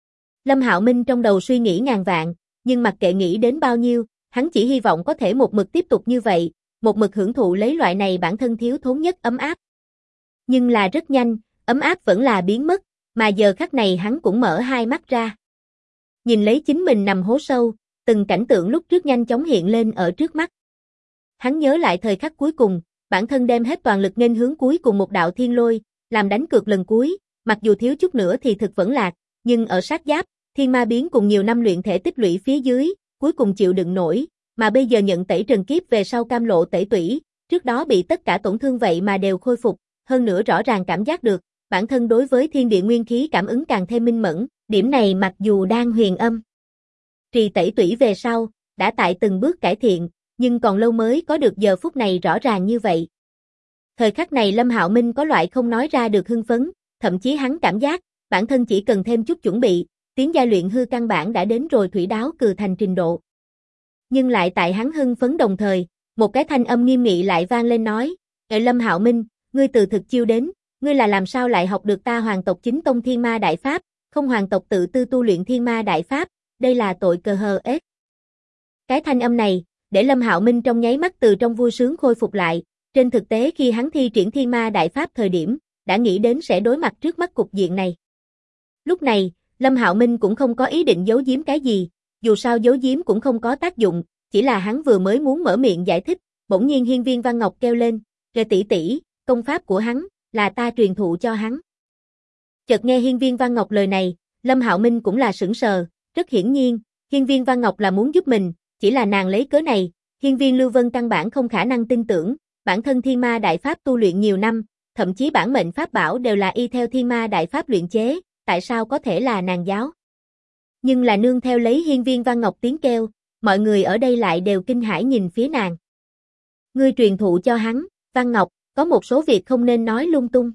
Lâm Hạo Minh trong đầu suy nghĩ ngàn vạn, nhưng mặc kệ nghĩ đến bao nhiêu, hắn chỉ hy vọng có thể một mực tiếp tục như vậy, một mực hưởng thụ lấy loại này bản thân thiếu thốn nhất ấm áp. Nhưng là rất nhanh, ấm áp vẫn là biến mất, mà giờ khắc này hắn cũng mở hai mắt ra. Nhìn lấy chính mình nằm hố sâu, từng cảnh tượng lúc trước nhanh chóng hiện lên ở trước mắt. Hắn nhớ lại thời khắc cuối cùng, bản thân đem hết toàn lực nghênh hướng cuối cùng một đạo thiên lôi, làm đánh cược lần cuối, mặc dù thiếu chút nữa thì thực vẫn lạc, nhưng ở sát giáp, thiên ma biến cùng nhiều năm luyện thể tích lũy phía dưới, cuối cùng chịu đựng nổi, mà bây giờ nhận tẩy trần kiếp về sau cam lộ tẩy tủy, trước đó bị tất cả tổn thương vậy mà đều khôi phục, hơn nữa rõ ràng cảm giác được, bản thân đối với thiên địa nguyên khí cảm ứng càng thêm minh mẫn, điểm này mặc dù đang huyền âm trì tẩy tủy về sau, đã tại từng bước cải thiện, nhưng còn lâu mới có được giờ phút này rõ ràng như vậy. Thời khắc này Lâm Hạo Minh có loại không nói ra được hưng phấn, thậm chí hắn cảm giác, bản thân chỉ cần thêm chút chuẩn bị, tiến giai luyện hư căn bản đã đến rồi thủy đáo cừ thành trình độ. Nhưng lại tại hắn hưng phấn đồng thời, một cái thanh âm nghiêm nghị lại vang lên nói, Lâm Hạo Minh, ngươi từ thực chiêu đến, ngươi là làm sao lại học được ta hoàng tộc chính tông thiên ma đại pháp, không hoàng tộc tự tư tu luyện thiên ma đại pháp, đây là tội cờ hờ ết. Cái thanh âm này, để Lâm Hạo Minh trong nháy mắt từ trong vui sướng khôi phục lại, trên thực tế khi hắn thi triển thiên ma đại pháp thời điểm, đã nghĩ đến sẽ đối mặt trước mắt cục diện này. Lúc này, Lâm Hạo Minh cũng không có ý định giấu giếm cái gì, dù sao giấu giếm cũng không có tác dụng, chỉ là hắn vừa mới muốn mở miệng giải thích, bỗng nhiên Hiên Viên Văn Ngọc kêu lên, "Kệ tỷ tỷ, công pháp của hắn là ta truyền thụ cho hắn." Chợt nghe Hiên Viên Văn Ngọc lời này, Lâm Hạo Minh cũng là sững sờ, rất hiển nhiên, Hiên Viên Văn Ngọc là muốn giúp mình, chỉ là nàng lấy cớ này, Hiên Viên Lưu Vân căn bản không khả năng tin tưởng, bản thân Thiên Ma Đại Pháp tu luyện nhiều năm, thậm chí bản mệnh pháp bảo đều là y theo Thiên Ma Đại Pháp luyện chế, tại sao có thể là nàng giáo? Nhưng là nương theo lấy Hiên Viên Văn Ngọc tiếng kêu, mọi người ở đây lại đều kinh hãi nhìn phía nàng. Ngươi truyền thụ cho hắn, Văn Ngọc, có một số việc không nên nói lung tung.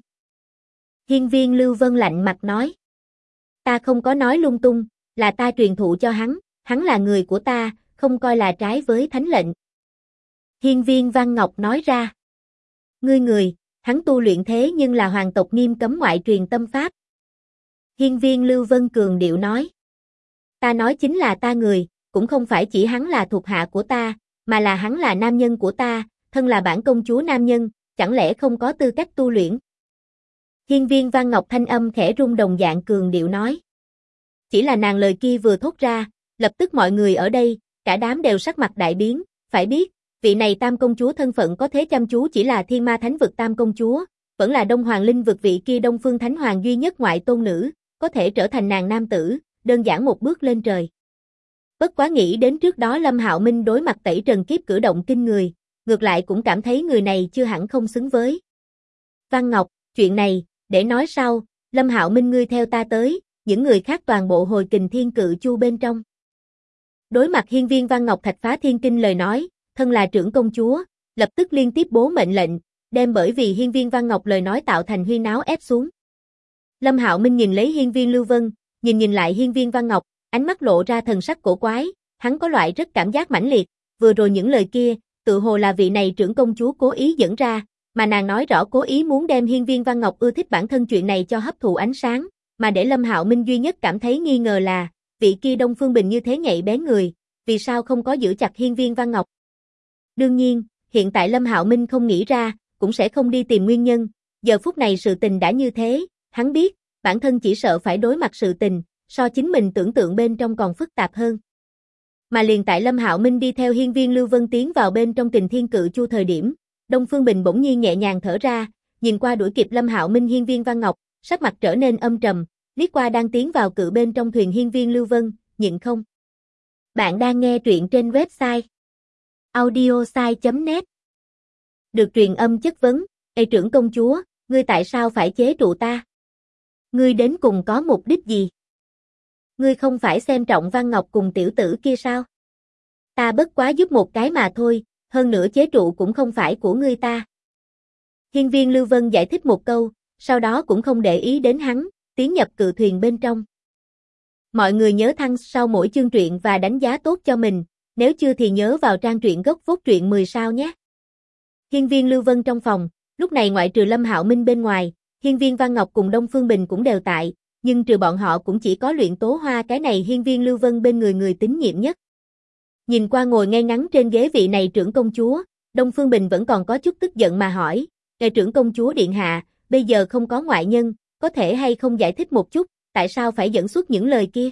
Hiên Viên Lưu Vân lạnh mặt nói. Ta không có nói lung tung, là ta truyền thụ cho hắn, hắn là người của ta, không coi là trái với thánh lệnh. Hiên Viên Văn Ngọc nói ra. Ngươi, hắn tu luyện thế nhưng là hoàng tộc nghiêm cấm ngoại truyền tâm pháp. Hiên Viên Lưu Vân cường điệu nói. Ta nói chính là ta người, cũng không phải chỉ hắn là thuộc hạ của ta, mà là hắn là nam nhân của ta, thân là bản công chúa nam nhân, chẳng lẽ không có tư cách tu luyện? Hiên Viên Văn Ngọc thanh âm khẽ rung đồng dạng cường điệu nói. Chỉ là nàng lời kia vừa thốt ra, lập tức mọi người ở đây, cả đám đều sắc mặt đại biến, phải biết, vị này tam công chúa thân phận có thế chăm chú chỉ là Thiên Ma Thánh Vực tam công chúa, vẫn là Đông Hoàng Linh Vực vị kia Đông Phương Thánh Hoàng duy nhất ngoại tôn nữ, có thể trở thành nàng nam tử, đơn giản một bước lên trời. Bất quá nghĩ đến trước đó Lâm Hạo Minh đối mặt tẩy trần kiếp cử động kinh người, ngược lại cũng cảm thấy người này chưa hẳn không xứng với. Văn Ngọc, chuyện này, để nói sau, Lâm Hạo Minh ngươi theo ta tới, những người khác toàn bộ hồi Kình Thiên Cự Chu bên trong. Đối mặt Hiên Viên Văn Ngọc thạch phá thiên kinh lời nói, thân là trưởng công chúa, lập tức liên tiếp bố mệnh lệnh, đem bởi vì Hiên Viên Văn Ngọc lời nói tạo thành huyên náo ép xuống. Lâm Hạo Minh nhìn lấy Hiên Viên Lưu Vân, nhìn lại Hiên Viên Văn Ngọc, ánh mắt lộ ra thần sắc cổ quái, hắn có loại rất cảm giác mãnh liệt, vừa rồi những lời kia, tự hồ là vị này trưởng công chúa cố ý dẫn ra, mà nàng nói rõ cố ý muốn đem Hiên Viên Văn Ngọc ưa thích bản thân chuyện này cho hấp thụ ánh sáng, mà để Lâm Hạo Minh duy nhất cảm thấy nghi ngờ là, vị kia Đông Phương Bình như thế nhạy bén người, vì sao không có giữ chặt Hiên Viên Văn Ngọc. Đương nhiên, hiện tại Lâm Hạo Minh không nghĩ ra, cũng sẽ không đi tìm nguyên nhân, giờ phút này sự tình đã như thế, hắn biết, bản thân chỉ sợ phải đối mặt sự tình, so chính mình tưởng tượng bên trong còn phức tạp hơn. Mà liền tại Lâm Hạo Minh đi theo Hiên Viên Lưu Vân tiến vào bên trong Kình Thiên Cự Chu thời điểm, Đông Phương Bình bỗng nhiên nhẹ nhàng thở ra, nhìn qua đuổi kịp Lâm Hạo Minh Hiên Viên Văn Ngọc, sắc mặt trở nên âm trầm, liếc qua đang tiến vào cự bên trong thuyền Hiên Viên Lưu Vân, nhịn không. Bạn đang nghe truyện trên website audiosai.net. Được truyền âm chất vấn, "Ê trưởng công chúa, ngươi tại sao phải chế trụ ta? Ngươi đến cùng có mục đích gì? Ngươi không phải xem trọng Văn Ngọc cùng tiểu tử kia sao? Ta bất quá giúp một cái mà thôi, hơn nữa chế trụ cũng không phải của ngươi ta." Hiên Viên Lưu Vân giải thích một câu, sau đó cũng không để ý đến hắn, tiến nhập cự thuyền bên trong. Mọi người nhớ thăng sau mỗi chương truyện và đánh giá tốt cho mình, nếu chưa thì nhớ vào trang truyện gốc phốt truyện 10 sao nhé. Hiên Viên Lưu Vân trong phòng, lúc này ngoại trừ Lâm Hạo Minh bên ngoài, Hiên Viên Văn Ngọc cùng Đông Phương Bình cũng đều tại, nhưng trừ bọn họ cũng chỉ có Luyện Tố Hoa cái này Hiên Viên Lưu Vân bên người tín nhiệm nhất. Nhìn qua ngồi ngay ngắn trên ghế vị này trưởng công chúa, Đông Phương Bình vẫn còn có chút tức giận mà hỏi, "Ngài trưởng công chúa điện hạ, bây giờ không có ngoại nhân, có thể hay không giải thích một chút, tại sao phải dẫn xuất những lời kia?"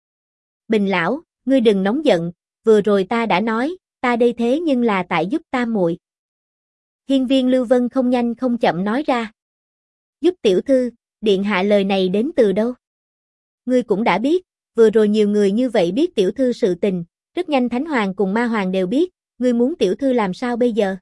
"Bình lão, ngươi đừng nóng giận, vừa rồi ta đã nói, ta đây thế nhưng là tại giúp tam muội." Hiên Viên Lưu Vân không nhanh không chậm nói ra. "Giúp tiểu thư, điện hạ lời này đến từ đâu? Ngươi cũng đã biết, vừa rồi nhiều người như vậy biết tiểu thư sự tình, rất nhanh Thánh Hoàng cùng Ma Hoàng đều biết, ngươi muốn tiểu thư làm sao bây giờ?"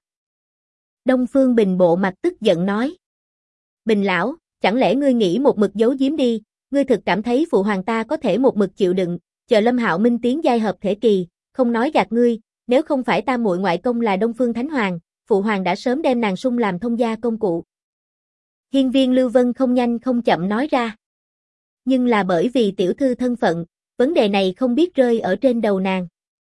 Đông Phương Bình bộ mặt tức giận nói. "Bình lão, chẳng lẽ ngươi nghĩ một mực giấu giếm đi, ngươi thực cảm thấy phụ hoàng ta có thể một mực chịu đựng, chờ Lâm Hạo Minh tiến giai hợp thể kỳ, không nói gạt ngươi, nếu không phải ta muội ngoại công là Đông Phương Thánh Hoàng, phụ hoàng đã sớm đem nàng sung làm thông gia công cụ." Hiên Viên Lưu Vân không nhanh không chậm nói ra. "Nhưng là bởi vì tiểu thư thân phận, vấn đề này không biết rơi ở trên đầu nàng."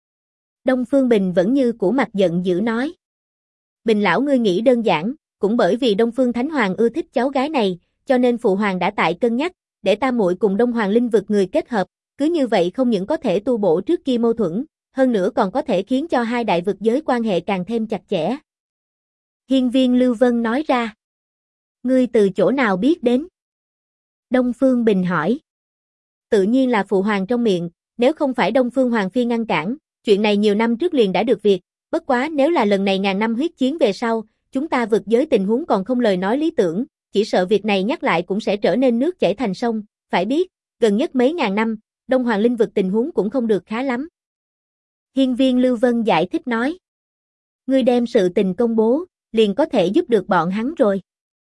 Đông Phương Bình vẫn như cũ mặt giận dữ nói. "Bình lão ngươi nghĩ đơn giản, cũng bởi vì Đông Phương Thánh Hoàng ưa thích cháu gái này, cho nên phụ hoàng đã tại cân nhắc, để ta muội cùng Đông Hoàng Linh Vực người kết hợp, cứ như vậy không những có thể tu bổ trước kia mâu thuẫn, hơn nữa còn có thể khiến cho hai đại vực giới quan hệ càng thêm chặt chẽ." Hiên Viên Lưu Vân nói ra. "Ngươi từ chỗ nào biết đến?" Đông Phương Bình hỏi. "Tự nhiên là phụ hoàng trong miệng, nếu không phải Đông Phương Hoàng Phi ngăn cản, chuyện này nhiều năm trước liền đã được việc, bất quá nếu là lần này ngàn năm huyết chiến về sau, chúng ta vực giới tình huống còn không lời nói lý tưởng, chỉ sợ việc này nhắc lại cũng sẽ trở nên nước chảy thành sông, phải biết, gần nhất mấy ngàn năm, Đông Hoàng Linh Vực tình huống cũng không được khá lắm." Hiên Viên Lưu Vân giải thích nói. "Ngươi đem sự tình công bố, liền có thể giúp được bọn hắn rồi."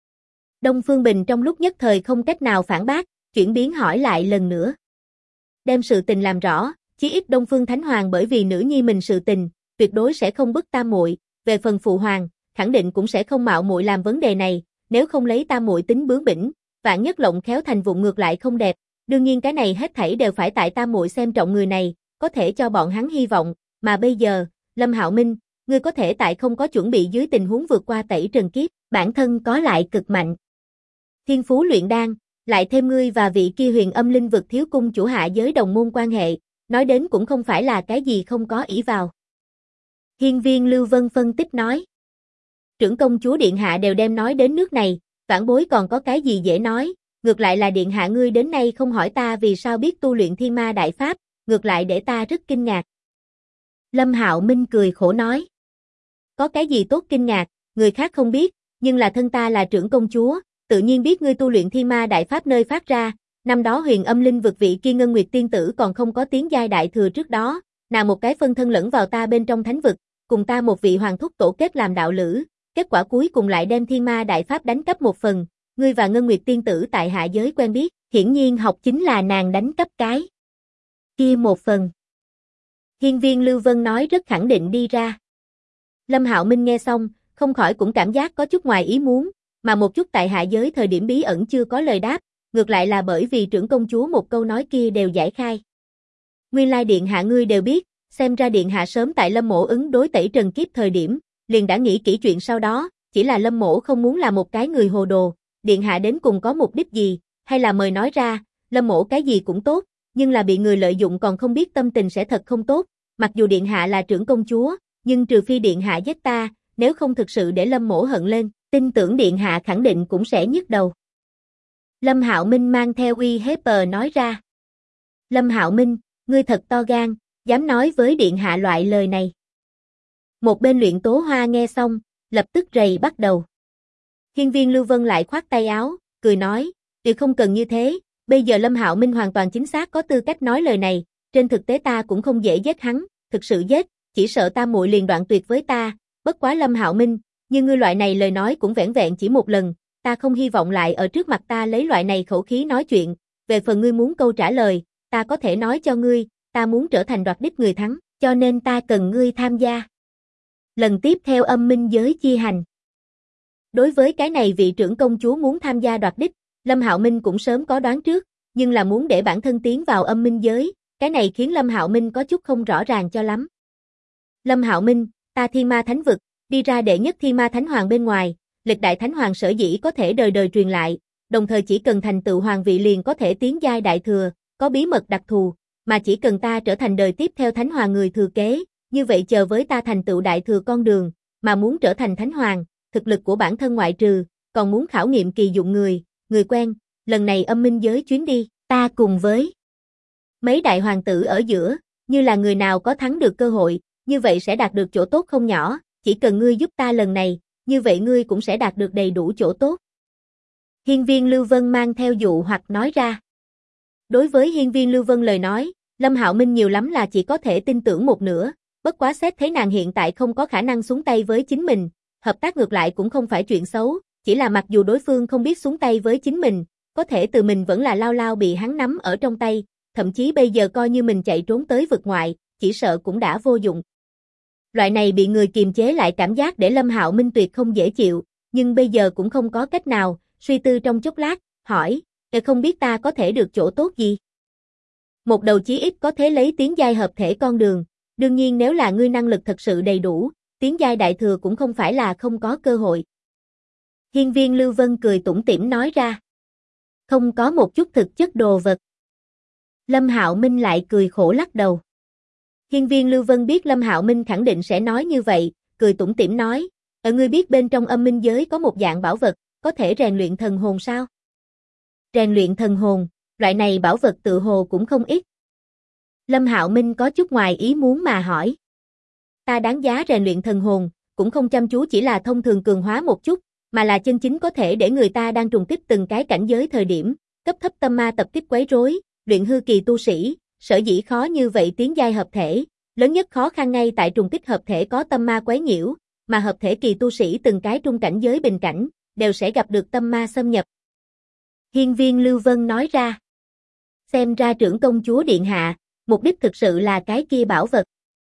Đông Phương Bình trong lúc nhất thời không cách nào phản bác, chuyển biến hỏi lại lần nữa. "Đem sự tình làm rõ, chí ít Đông Phương Thánh Hoàng bởi vì nữ nhi mình sự tình, tuyệt đối sẽ không bức tam muội, về phần phụ hoàng, khẳng định cũng sẽ không mạo muội làm vấn đề này, nếu không lấy tam muội tính bướng bỉnh, vạn nhất lộng khéo thành vụng ngược lại không đẹp, đương nhiên cái này hết thảy đều phải tại tam muội xem trọng người này, có thể cho bọn hắn hy vọng, mà bây giờ, Lâm Hạo Minh, ngươi có thể tại không có chuẩn bị dưới tình huống vượt qua tẩy trần kiếp, bản thân có lại cực mạnh. Thiên phú luyện đan, lại thêm ngươi và vị kia Huyền Âm Linh Vực thiếu cung chủ hạ giới đồng môn quan hệ, nói đến cũng không phải là cái gì không có ỷ vào. Hiên Viên Lưu Vân phân tích nói. Trưởng công chúa điện hạ đều đem nói đến nước này, vãn bối còn có cái gì dễ nói, ngược lại là điện hạ ngươi đến nay không hỏi ta vì sao biết tu luyện Thiên Ma Đại Pháp, ngược lại để ta rất kinh ngạc. Lâm Hạo Minh cười khổ nói. Có cái gì tốt kinh ngạc, người khác không biết, nhưng là thân ta là trưởng công chúa, tự nhiên biết ngươi tu luyện Thiên Ma Đại Pháp nơi phát ra, năm đó Huyền Âm Linh Vực vị kia Ngân Nguyệt tiên tử còn không có tiến giai đại thừa trước đó, nàng một cái phân thân lẫn vào ta bên trong thánh vực, cùng ta một vị hoàng thúc tổ kết làm đạo lữ, kết quả cuối cùng lại đem Thiên Ma Đại Pháp đánh cắp một phần, ngươi và Ngân Nguyệt tiên tử tại hạ giới quen biết, hiển nhiên học chính là nàng đánh cắp cái kia một phần. Hiên Viên Lưu Vân nói rất khẳng định đi ra. Lâm Hạo Minh nghe xong, không khỏi cũng cảm giác có chút ngoài ý muốn, mà một chút tại hạ giới thời điểm bí ẩn chưa có lời đáp, ngược lại là bởi vì trưởng công chúa một câu nói kia đều giải khai. Nguyên lai điện hạ ngươi đều biết, xem ra điện hạ sớm tại Lâm Mỗ ứng đối tẩy trần kiếp thời điểm, liền đã nghĩ kỹ chuyện sau đó, chỉ là Lâm Mỗ không muốn là một cái người hồ đồ, điện hạ đến cùng có mục đích gì, hay là mời nói ra, Lâm Mỗ cái gì cũng tốt, nhưng là bị người lợi dụng còn không biết tâm tình sẽ thật không tốt, mặc dù điện hạ là trưởng công chúa, nhưng trừ phi điện hạ giết ta, nếu không thực sự để Lâm Mỗ hận lên, tin tưởng điện hạ khẳng định cũng sẽ nhức đầu. Lâm Hạo Minh mang theo uy hiếp nói ra. Lâm Hạo Minh, ngươi thật to gan, dám nói với điện hạ loại lời này. Một bên Luyện Tố Hoa nghe xong, lập tức rầy bắt đầu. Hiên Viên Lưu Vân lại khoát tay áo, cười nói, "Điều không cần như thế, bây giờ Lâm Hạo Minh hoàn toàn chính xác có tư cách nói lời này, trên thực tế ta cũng không dễ giết hắn, thực sự giết, chỉ sợ tam muội liền đoạn tuyệt với ta, bất quá Lâm Hạo Minh, như ngươi loại này lời nói cũng vẻn vẹn chỉ một lần, ta không hy vọng lại ở trước mặt ta lấy loại này khẩu khí nói chuyện, về phần ngươi muốn câu trả lời, ta có thể nói cho ngươi, ta muốn trở thành đoạt đích người thắng, cho nên ta cần ngươi tham gia. Lần tiếp theo âm minh giới chi hành." Đối với cái này vị trưởng công chúa muốn tham gia đoạt đích, Lâm Hạo Minh cũng sớm có đoán trước, nhưng là muốn để bản thân tiến vào âm minh giới, cái này khiến Lâm Hạo Minh có chút không rõ ràng cho lắm. Lâm Hạo Minh, ta Thiên Ma Thánh Vực, đi ra đệ nhất Thiên Ma Thánh Hoàng bên ngoài, lịch đại Thánh Hoàng sở dĩ có thể đời đời truyền lại, đồng thời chỉ cần thành tựu hoàng vị liền có thể tiến giai đại thừa, có bí mật đặc thù, mà chỉ cần ta trở thành đời tiếp theo Thánh Hoàng người thừa kế, như vậy chờ với ta thành tựu đại thừa con đường, mà muốn trở thành Thánh Hoàng, thực lực của bản thân ngoại trừ, còn muốn khảo nghiệm kỳ dụng người quen, lần này âm minh giới chuyến đi, ta cùng với mấy đại hoàng tử ở giữa, như là người nào có thắng được cơ hội, như vậy sẽ đạt được chỗ tốt không nhỏ, chỉ cần ngươi giúp ta lần này, như vậy ngươi cũng sẽ đạt được đầy đủ chỗ tốt. Hiên Viên Lưu Vân mang theo dụ hoặc nói ra. Đối với Hiên Viên Lưu Vân lời nói, Lâm Hạo Minh nhiều lắm là chỉ có thể tin tưởng một nửa, bất quá xét thấy nàng hiện tại không có khả năng xuống tay với chính mình, hợp tác ngược lại cũng không phải chuyện xấu, chỉ là mặc dù đối phương không biết xuống tay với chính mình, có thể từ mình vẫn là lao lao bị hắn nắm ở trong tay, thậm chí bây giờ coi như mình chạy trốn tới vực ngoại, chỉ sợ cũng đã vô dụng. Loại này bị người kiềm chế lại cảm giác để Lâm Hạo Minh tuyệt không dễ chịu, nhưng bây giờ cũng không có cách nào, suy tư trong chốc lát, hỏi, không biết ta có thể được chỗ tốt gì? Một đầu chí ít có thể lấy tiến giai hợp thể con đường, đương nhiên nếu là ngươi năng lực thật sự đầy đủ, tiến giai đại thừa cũng không phải là không có cơ hội. Hiên Viên Lưu Vân cười tủm tỉm nói ra. Không có một chút thực chất đồ vật. Lâm Hạo Minh lại cười khổ lắc đầu. Hiên Viên Lưu Vân biết Lâm Hạo Minh khẳng định sẽ nói như vậy, cười tủm tỉm nói, ngươi biết bên trong âm minh giới có một dạng bảo vật, có thể rèn luyện thần hồn sao? Rèn luyện thần hồn, loại này bảo vật tự hồ cũng không ít. Lâm Hạo Minh có chút ngoài ý muốn mà hỏi. Ta đáng giá rèn luyện thần hồn, cũng không chăm chú chỉ là thông thường cường hóa một chút, mà là chân chính có thể để người ta đang trùng kích từng cái cảnh giới thời điểm, cấp thấp tâm ma tập kích quấy rối, luyện hư kỳ tu sĩ, sở dĩ khó như vậy tiến giai hợp thể, lớn nhất khó khăn ngay tại trùng kích hợp thể có tâm ma quấy nhiễu, mà hợp thể kỳ tu sĩ từng cái trung cảnh giới bình cảnh, đều sẽ gặp được tâm ma xâm nhập. Hiên Viên Lưu Vân nói ra. Xem ra trưởng công chúa điện hạ, mục đích thực sự là cái kia bảo vật.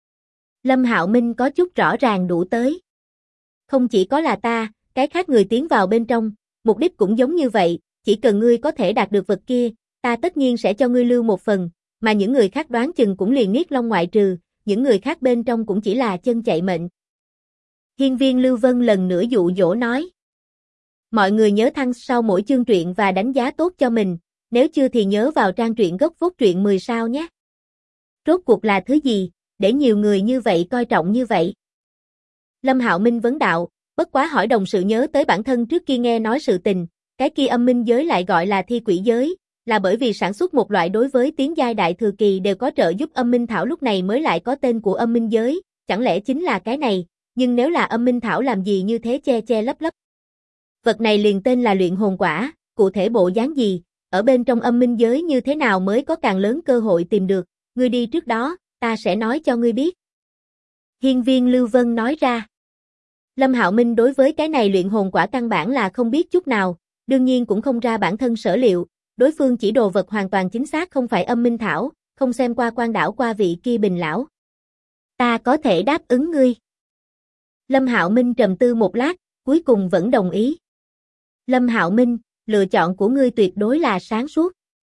Lâm Hạo Minh có chút rõ ràng đủ tới. Không chỉ có là ta, cái khác người tiến vào bên trong, mục đích cũng giống như vậy, chỉ cần ngươi có thể đạt được vật kia, ta tất nhiên sẽ cho ngươi lưu một phần, mà những người khác đoán chừng cũng liền niết long ngoại trừ, những người khác bên trong cũng chỉ là chân chạy mệnh. Hiên viên Lưu Vân lần nữa dụ dỗ nói. Mọi người nhớ thăng sau mỗi chương truyện và đánh giá tốt cho mình, nếu chưa thì nhớ vào trang truyện gốc phốt truyện 10 sao nhé. Rốt cuộc là thứ gì, để nhiều người như vậy coi trọng như vậy? Lâm Hạo Minh vấn đạo, bất quá hỏi đồng sự nhớ tới bản thân trước kia nghe nói sự tình, cái kia âm minh giới lại gọi là thi quỷ giới, là bởi vì sản xuất một loại đối với tiến giai đại thừa kỳ đều có trợ giúp âm minh thảo lúc này mới lại có tên của âm minh giới, chẳng lẽ chính là cái này, nhưng nếu là âm minh thảo làm gì như thế che che lấp lấp. Vật này liền tên là luyện hồn quả, cụ thể bộ dáng gì, ở bên trong âm minh giới như thế nào mới có càng lớn cơ hội tìm được, ngươi đi trước đó, ta sẽ nói cho ngươi biết. Hiên viên Lưu Vân nói ra. Lâm Hạo Minh đối với cái này luyện hồn quả căn bản là không biết chút nào, đương nhiên cũng không ra bản thân sở liệu, đối phương chỉ đồ vật hoàn toàn chính xác không phải âm minh thảo, không xem qua quan đảo qua vị kia bình lão. Ta có thể đáp ứng ngươi. Lâm Hạo Minh trầm tư một lát, cuối cùng vẫn đồng ý. Lâm Hạo Minh, lựa chọn của ngươi tuyệt đối là sáng suốt.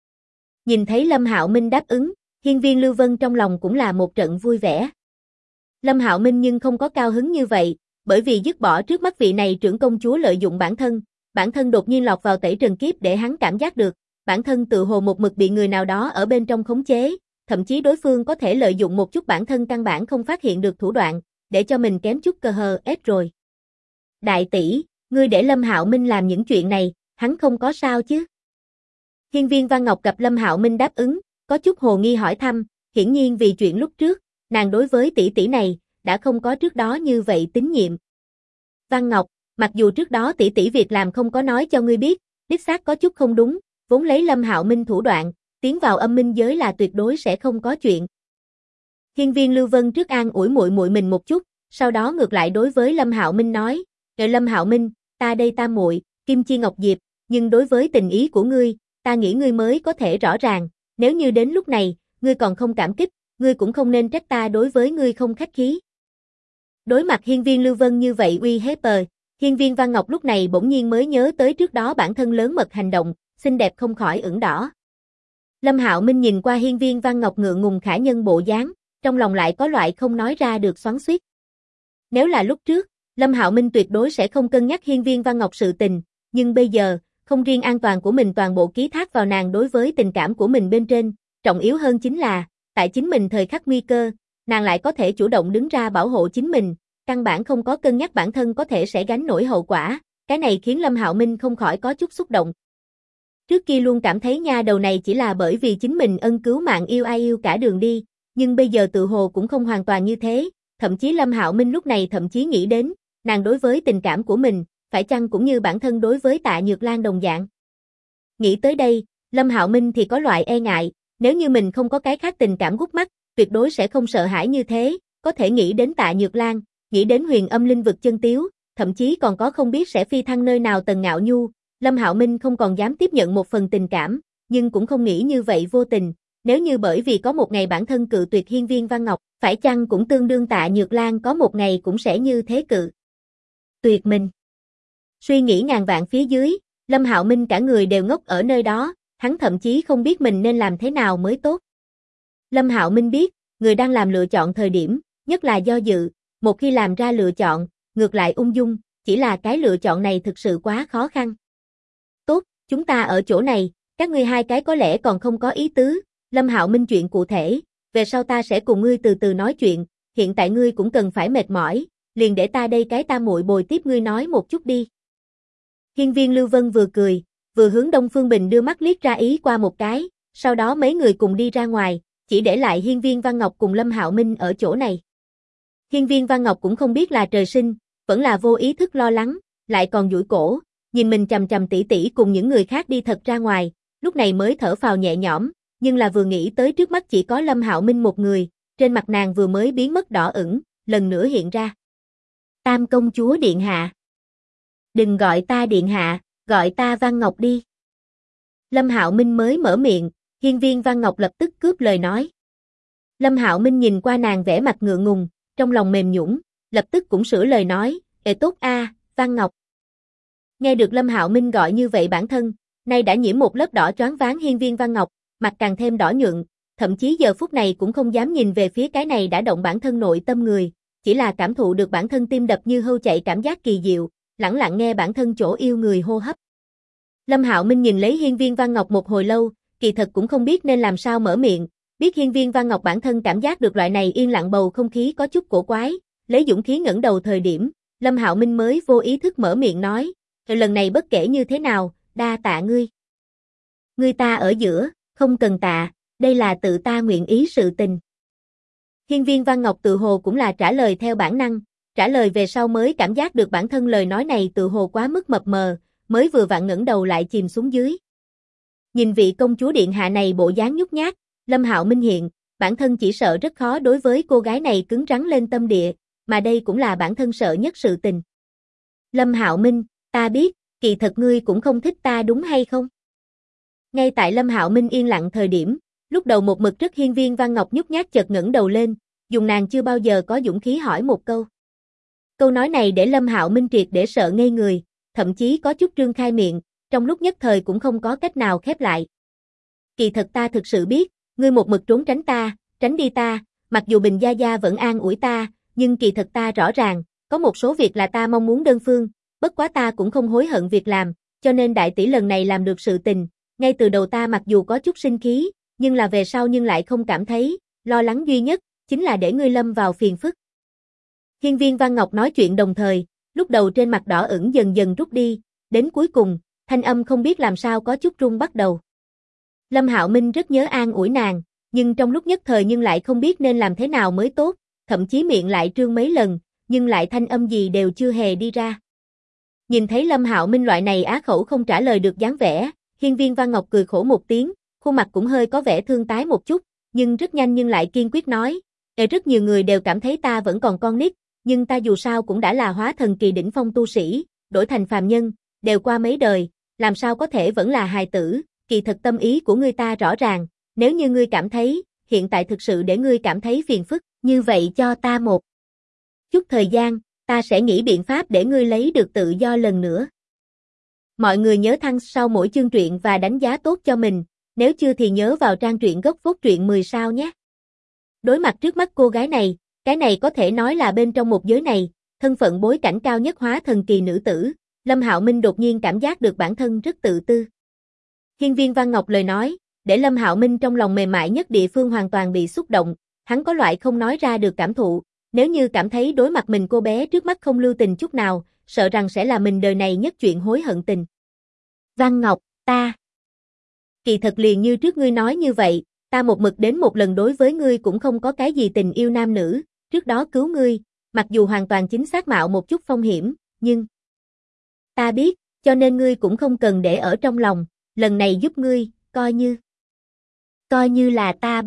Nhìn thấy Lâm Hạo Minh đáp ứng, hiên viên Lưu Vân trong lòng cũng là một trận vui vẻ. Lâm Hạo Minh nhưng không có cao hứng như vậy, bởi vì dứt bỏ trước mắt vị này trưởng công chúa lợi dụng bản thân đột nhiên lọt vào tẩy trần kiếp để hắn cảm giác được, bản thân tự hồ một mực bị người nào đó ở bên trong khống chế, thậm chí đối phương có thể lợi dụng một chút bản thân căn bản không phát hiện được thủ đoạn, để cho mình kém chút cơ hờ ép rồi. Đại tỷ, ngươi để Lâm Hạo Minh làm những chuyện này, hắn không có sao chứ? Hiên viên Văn Ngọc gặp Lâm Hạo Minh đáp ứng, có chút hồ nghi hỏi thăm, hiển nhiên vì chuyện lúc trước, nàng đối với tỷ tỷ này, đã không có trước đó như vậy tín nhiệm. Văn Ngọc, mặc dù trước đó tỷ tỷ việc làm không có nói cho ngươi biết, đích xác có chút không đúng, vốn lấy Lâm Hạo Minh thủ đoạn, tiến vào âm minh giới là tuyệt đối sẽ không có chuyện. Hiên viên Lưu Vân trước an ủi muội mình một chút, sau đó ngược lại đối với Lâm Hạo Minh nói, "Ngợi Lâm Hạo Minh, ta đây tam muội, Kim Chi Ngọc Diệp, nhưng đối với tình ý của ngươi, ta nghĩ ngươi mới có thể rõ ràng, nếu như đến lúc này, ngươi còn không cảm kích, ngươi cũng không nên trách ta đối với ngươi không khách khí." Đối mặt hiên viên Lưu Vân như vậy uy hiếp, hiên viên Văn Ngọc lúc này bỗng nhiên mới nhớ tới trước đó bản thân lớn mật hành động, xinh đẹp không khỏi ửng đỏ. Lâm Hạo Minh nhìn qua hiên viên Văn Ngọc ngượng ngùng khả nhân bộ dáng, trong lòng lại có loại không nói ra được xoắn xuýt. Nếu là lúc trước, Lâm Hạo Minh tuyệt đối sẽ không cân nhắc hiên viên Văn Ngọc sự tình, nhưng bây giờ, không riêng an toàn của mình toàn bộ ký thác vào nàng đối với tình cảm của mình bên trên, trọng yếu hơn chính là, tại chính mình thời khắc nguy cơ, nàng lại có thể chủ động đứng ra bảo hộ chính mình, căn bản không có cân nhắc bản thân có thể sẽ gánh nổi hậu quả, cái này khiến Lâm Hạo Minh không khỏi có chút xúc động. Trước kia luôn cảm thấy nha đầu này chỉ là bởi vì chính mình ân cứu mạng yêu ai yêu cả đường đi, nhưng bây giờ tự hồ cũng không hoàn toàn như thế, thậm chí Lâm Hạo Minh lúc này thậm chí nghĩ đến, nàng đối với tình cảm của mình, phải chăng cũng như bản thân đối với Tạ Nhược Lan đồng dạng. Nghĩ tới đây, Lâm Hạo Minh thì có loại e ngại, nếu như mình không có cái khác tình cảm gút mắt, tuyệt đối sẽ không sợ hãi như thế, có thể nghĩ đến Tạ Nhược Lan, nghĩ đến huyền âm linh vực chân tiếu, thậm chí còn có không biết sẽ phi thăng nơi nào Tần Ngạo Nhu, Lâm Hạo Minh không còn dám tiếp nhận một phần tình cảm, nhưng cũng không nghĩ như vậy vô tình, nếu như bởi vì có một ngày bản thân cự tuyệt hiên viên Văn Ngọc, phải chăng cũng tương đương Tạ Nhược Lan có một ngày cũng sẽ như thế cự tuyệt mình. Suy nghĩ ngàn vạn phía dưới, Lâm Hạo Minh cả người đều ngốc ở nơi đó, hắn thậm chí không biết mình nên làm thế nào mới tốt. Lâm Hạo Minh biết, người đang làm lựa chọn thời điểm, nhất là do dự, một khi làm ra lựa chọn, ngược lại ung dung, chỉ là cái lựa chọn này thực sự quá khó khăn. Tốt, chúng ta ở chỗ này, các ngươi hai cái có lẽ còn không có ý tứ, Lâm Hạo Minh chuyện cụ thể, về sau ta sẽ cùng ngươi từ từ nói chuyện, hiện tại ngươi cũng cần phải mệt mỏi, liền để ta đây cái tam muội bồi tiếp ngươi nói một chút đi. Hiên viên Lưu Vân vừa cười, vừa hướng Đông Phương Bình đưa mắt liếc ra ý qua một cái, sau đó mấy người cùng đi ra ngoài, chỉ để lại hiên viên Văn Ngọc cùng Lâm Hạo Minh ở chỗ này. Hiên viên Văn Ngọc cũng không biết là trời sinh, vẫn là vô ý thức lo lắng, lại còn duỗi cổ, nhìn mình chằm chằm tỷ tỷ cùng những người khác đi thật ra ngoài, lúc này mới thở phào nhẹ nhõm, nhưng là vừa nghĩ tới trước mắt chỉ có Lâm Hạo Minh một người, trên mặt nàng vừa mới biến mất đỏ ửng, lần nữa hiện ra. Tam công chúa điện hạ. Đừng gọi ta điện hạ, gọi ta Văn Ngọc đi. Lâm Hạo Minh mới mở miệng, hiên viên Văn Ngọc lập tức cướp lời nói. Lâm Hạo Minh nhìn qua nàng vẻ mặt ngượng ngùng, trong lòng mềm nhũn, lập tức cũng sửa lời nói, tốt a, Văn Ngọc. Nghe được Lâm Hạo Minh gọi như vậy bản thân, nay đã nhiễm một lớp đỏ choáng váng hiên viên Văn Ngọc, mặt càng thêm đỏ nhượng, thậm chí giờ phút này cũng không dám nhìn về phía cái này đã động bản thân nội tâm người, chỉ là cảm thụ được bản thân tim đập như hưu chạy cảm giác kỳ diệu, lẳng lặng nghe bản thân chỗ yêu người hô hấp. Lâm Hạo Minh nhìn lấy Hiên Viên Văn Ngọc một hồi lâu, kỳ thật cũng không biết nên làm sao mở miệng, biết Hiên Viên Văn Ngọc bản thân cảm giác được loại này yên lặng bầu không khí có chút cổ quái, lấy dũng khí ngẩng đầu thời điểm, Lâm Hạo Minh mới vô ý thức mở miệng nói, lần này bất kể như thế nào, đa tạ ngươi. Ngươi ta ở giữa, không cần tạ, đây là tự ta nguyện ý sự tình. Hiên Viên Văn Ngọc tự hồ cũng là trả lời theo bản năng, trả lời về sau mới cảm giác được bản thân lời nói này tự hồ quá mức mập mờ, mới vừa vặn ngẩng đầu lại chìm xuống dưới. Nhìn vị công chúa điện hạ này bộ dáng nhút nhát, Lâm Hạo Minh hiện, bản thân chỉ sợ rất khó đối với cô gái này cứng rắn lên tâm địa, mà đây cũng là bản thân sợ nhất sự tình. Lâm Hạo Minh, ta biết, kỳ thật ngươi cũng không thích ta đúng hay không? Ngay tại Lâm Hạo Minh yên lặng thời điểm, lúc đầu một mực rất Hiên Viên Văn Ngọc nhút nhát chợt ngẩng đầu lên, dùng nàng chưa bao giờ có dũng khí hỏi một câu. Câu nói này để Lâm Hạo Minh triệt để sợ ngây người, thậm chí có chút trương khai miệng, trong lúc nhất thời cũng không có cách nào khép lại. Kỳ thật ta thực sự biết, ngươi một mực trốn tránh ta, tránh đi ta, mặc dù Bình Gia Gia vẫn an ủi ta, nhưng kỳ thật ta rõ ràng, có một số việc là ta mong muốn đơn phương, bất quá ta cũng không hối hận việc làm, cho nên đại tỷ lần này làm được sự tình, ngay từ đầu ta mặc dù có chút sinh khí, nhưng là về sau nhưng lại không cảm thấy, lo lắng duy nhất, chính là để ngươi lâm vào phiền phức. Hiên Viên Văn Ngọc nói chuyện đồng thời, lúc đầu trên mặt đỏ ửng dần dần rút đi, đến cuối cùng, thanh âm không biết làm sao có chút run bắt đầu. Lâm Hạo Minh rất nhớ an ủi nàng, nhưng trong lúc nhất thời nhưng lại không biết nên làm thế nào mới tốt, thậm chí miệng lại trương mấy lần, nhưng lại thanh âm gì đều chưa hề đi ra. Nhìn thấy Lâm Hạo Minh loại này á khẩu không trả lời được dáng vẻ, Hiên Viên Văn Ngọc cười khổ một tiếng, khuôn mặt cũng hơi có vẻ thương tái một chút, nhưng rất nhanh nhưng lại kiên quyết nói, rất nhiều người đều cảm thấy ta vẫn còn con nít, nhưng ta dù sao cũng đã là hóa thần kỳ đỉnh phong tu sĩ, đổi thành phàm nhân, đều qua mấy đời, làm sao có thể vẫn là hài tử, kỳ thật tâm ý của ngươi ta rõ ràng, nếu như ngươi cảm thấy, hiện tại thực sự để ngươi cảm thấy phiền phức, như vậy cho ta một chút thời gian, ta sẽ nghĩ biện pháp để ngươi lấy được tự do lần nữa. Mọi người nhớ thăng sau mỗi chương truyện và đánh giá tốt cho mình, nếu chưa thì nhớ vào trang truyện gốc phốt truyện 10 sao nhé. Đối mặt trước mắt cô gái này, cái này có thể nói là bên trong một giới này, thân phận bối cảnh cao nhất hóa thần kỳ nữ tử, Lâm Hạo Minh đột nhiên cảm giác được bản thân rất tự tư. Hiên Viên Văn Ngọc lời nói, để Lâm Hạo Minh trong lòng mềm mại nhất địa phương hoàn toàn bị xúc động, hắn có loại không nói ra được cảm thụ, nếu như cảm thấy đối mặt mình cô bé trước mắt không lưu tình chút nào, sợ rằng sẽ là mình đời này nhất chuyện hối hận tình. Văn Ngọc, ta kỳ thật liền như trước ngươi nói như vậy, ta một mực đến một lần đối với ngươi cũng không có cái gì tình yêu nam nữ, trước đó cứu ngươi, mặc dù hoàn toàn chính xác mạo một chút phong hiểm, nhưng ta biết, cho nên ngươi cũng không cần để ở trong lòng, lần này giúp ngươi, coi như là ta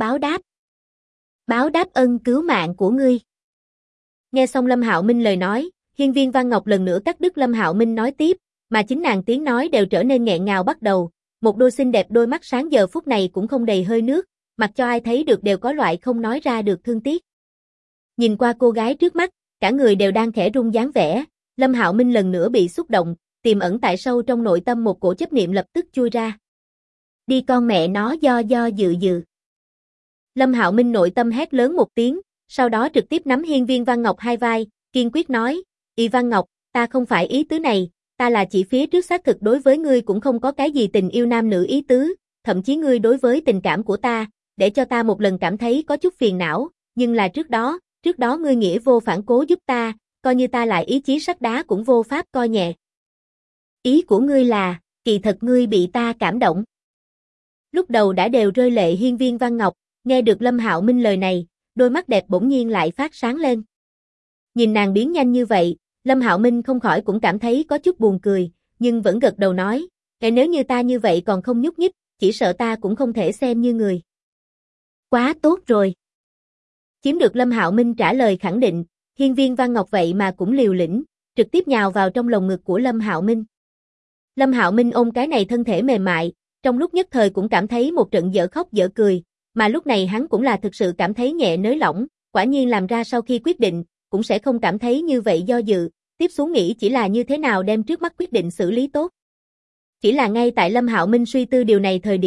báo đáp ân cứu mạng của ngươi. Nghe xong Lâm Hạo Minh lời nói, Hiên Viên Văn Ngọc lần nữa cắt đứt Lâm Hạo Minh nói tiếp, mà chính nàng tiếng nói đều trở nên nghẹn ngào bắt đầu, một đôi xinh đẹp đôi mắt sáng giờ phút này cũng không đầy hơi nước, mặc cho ai thấy được đều có loại không nói ra được thương tiếc. Nhìn qua cô gái trước mắt, cả người đều đang khẽ run dáng vẻ, Lâm Hạo Minh lần nữa bị xúc động, tiềm ẩn tại sâu trong nội tâm một cổ chấp niệm lập tức chui ra. Đi con mẹ nó do dự. Lâm Hạo Minh nội tâm hét lớn một tiếng, sau đó trực tiếp nắm Hiên Viên Văn Ngọc hai vai, kiên quyết nói, Y Văn Ngọc, ta không phải ý tứ này, ta là chỉ phía trước xác thực đối với ngươi cũng không có cái gì tình yêu nam nữ ý tứ, thậm chí ngươi đối với tình cảm của ta, để cho ta một lần cảm thấy có chút phiền não, nhưng là trước đó ngươi nghĩa vô phản cố giúp ta, coi như ta lại ý chí sắt đá cũng vô pháp coi nhẹ. Ý của ngươi là, kỳ thật ngươi bị ta cảm động. Lúc đầu đã đều rơi lệ Hiên Viên Văn Ngọc, nghe được Lâm Hạo Minh lời này, đôi mắt đẹp bỗng nhiên lại phát sáng lên. Nhìn nàng biến nhanh như vậy, Lâm Hạo Minh không khỏi cũng cảm thấy có chút buồn cười, nhưng vẫn gật đầu nói, nếu như ta như vậy còn không nhúc nhích, chỉ sợ ta cũng không thể xem như người. Quá tốt rồi. Chiếm được Lâm Hạo Minh trả lời khẳng định, Hiên Viên Văn Ngọc vậy mà cũng liều lĩnh, trực tiếp nhào vào trong lồng ngực của Lâm Hạo Minh. Lâm Hạo Minh ôm cái này thân thể mềm mại, trong lúc nhất thời cũng cảm thấy một trận dở khóc dở cười, mà lúc này hắn cũng là thực sự cảm thấy nhẹ nới lỏng, quả nhiên làm ra sau khi quyết định, cũng sẽ không cảm thấy như vậy do dự, tiếp xuống nghĩ chỉ là như thế nào đem trước mắt quyết định xử lý tốt. Chỉ là ngay tại Lâm Hạo Minh suy tư điều này thời điểm,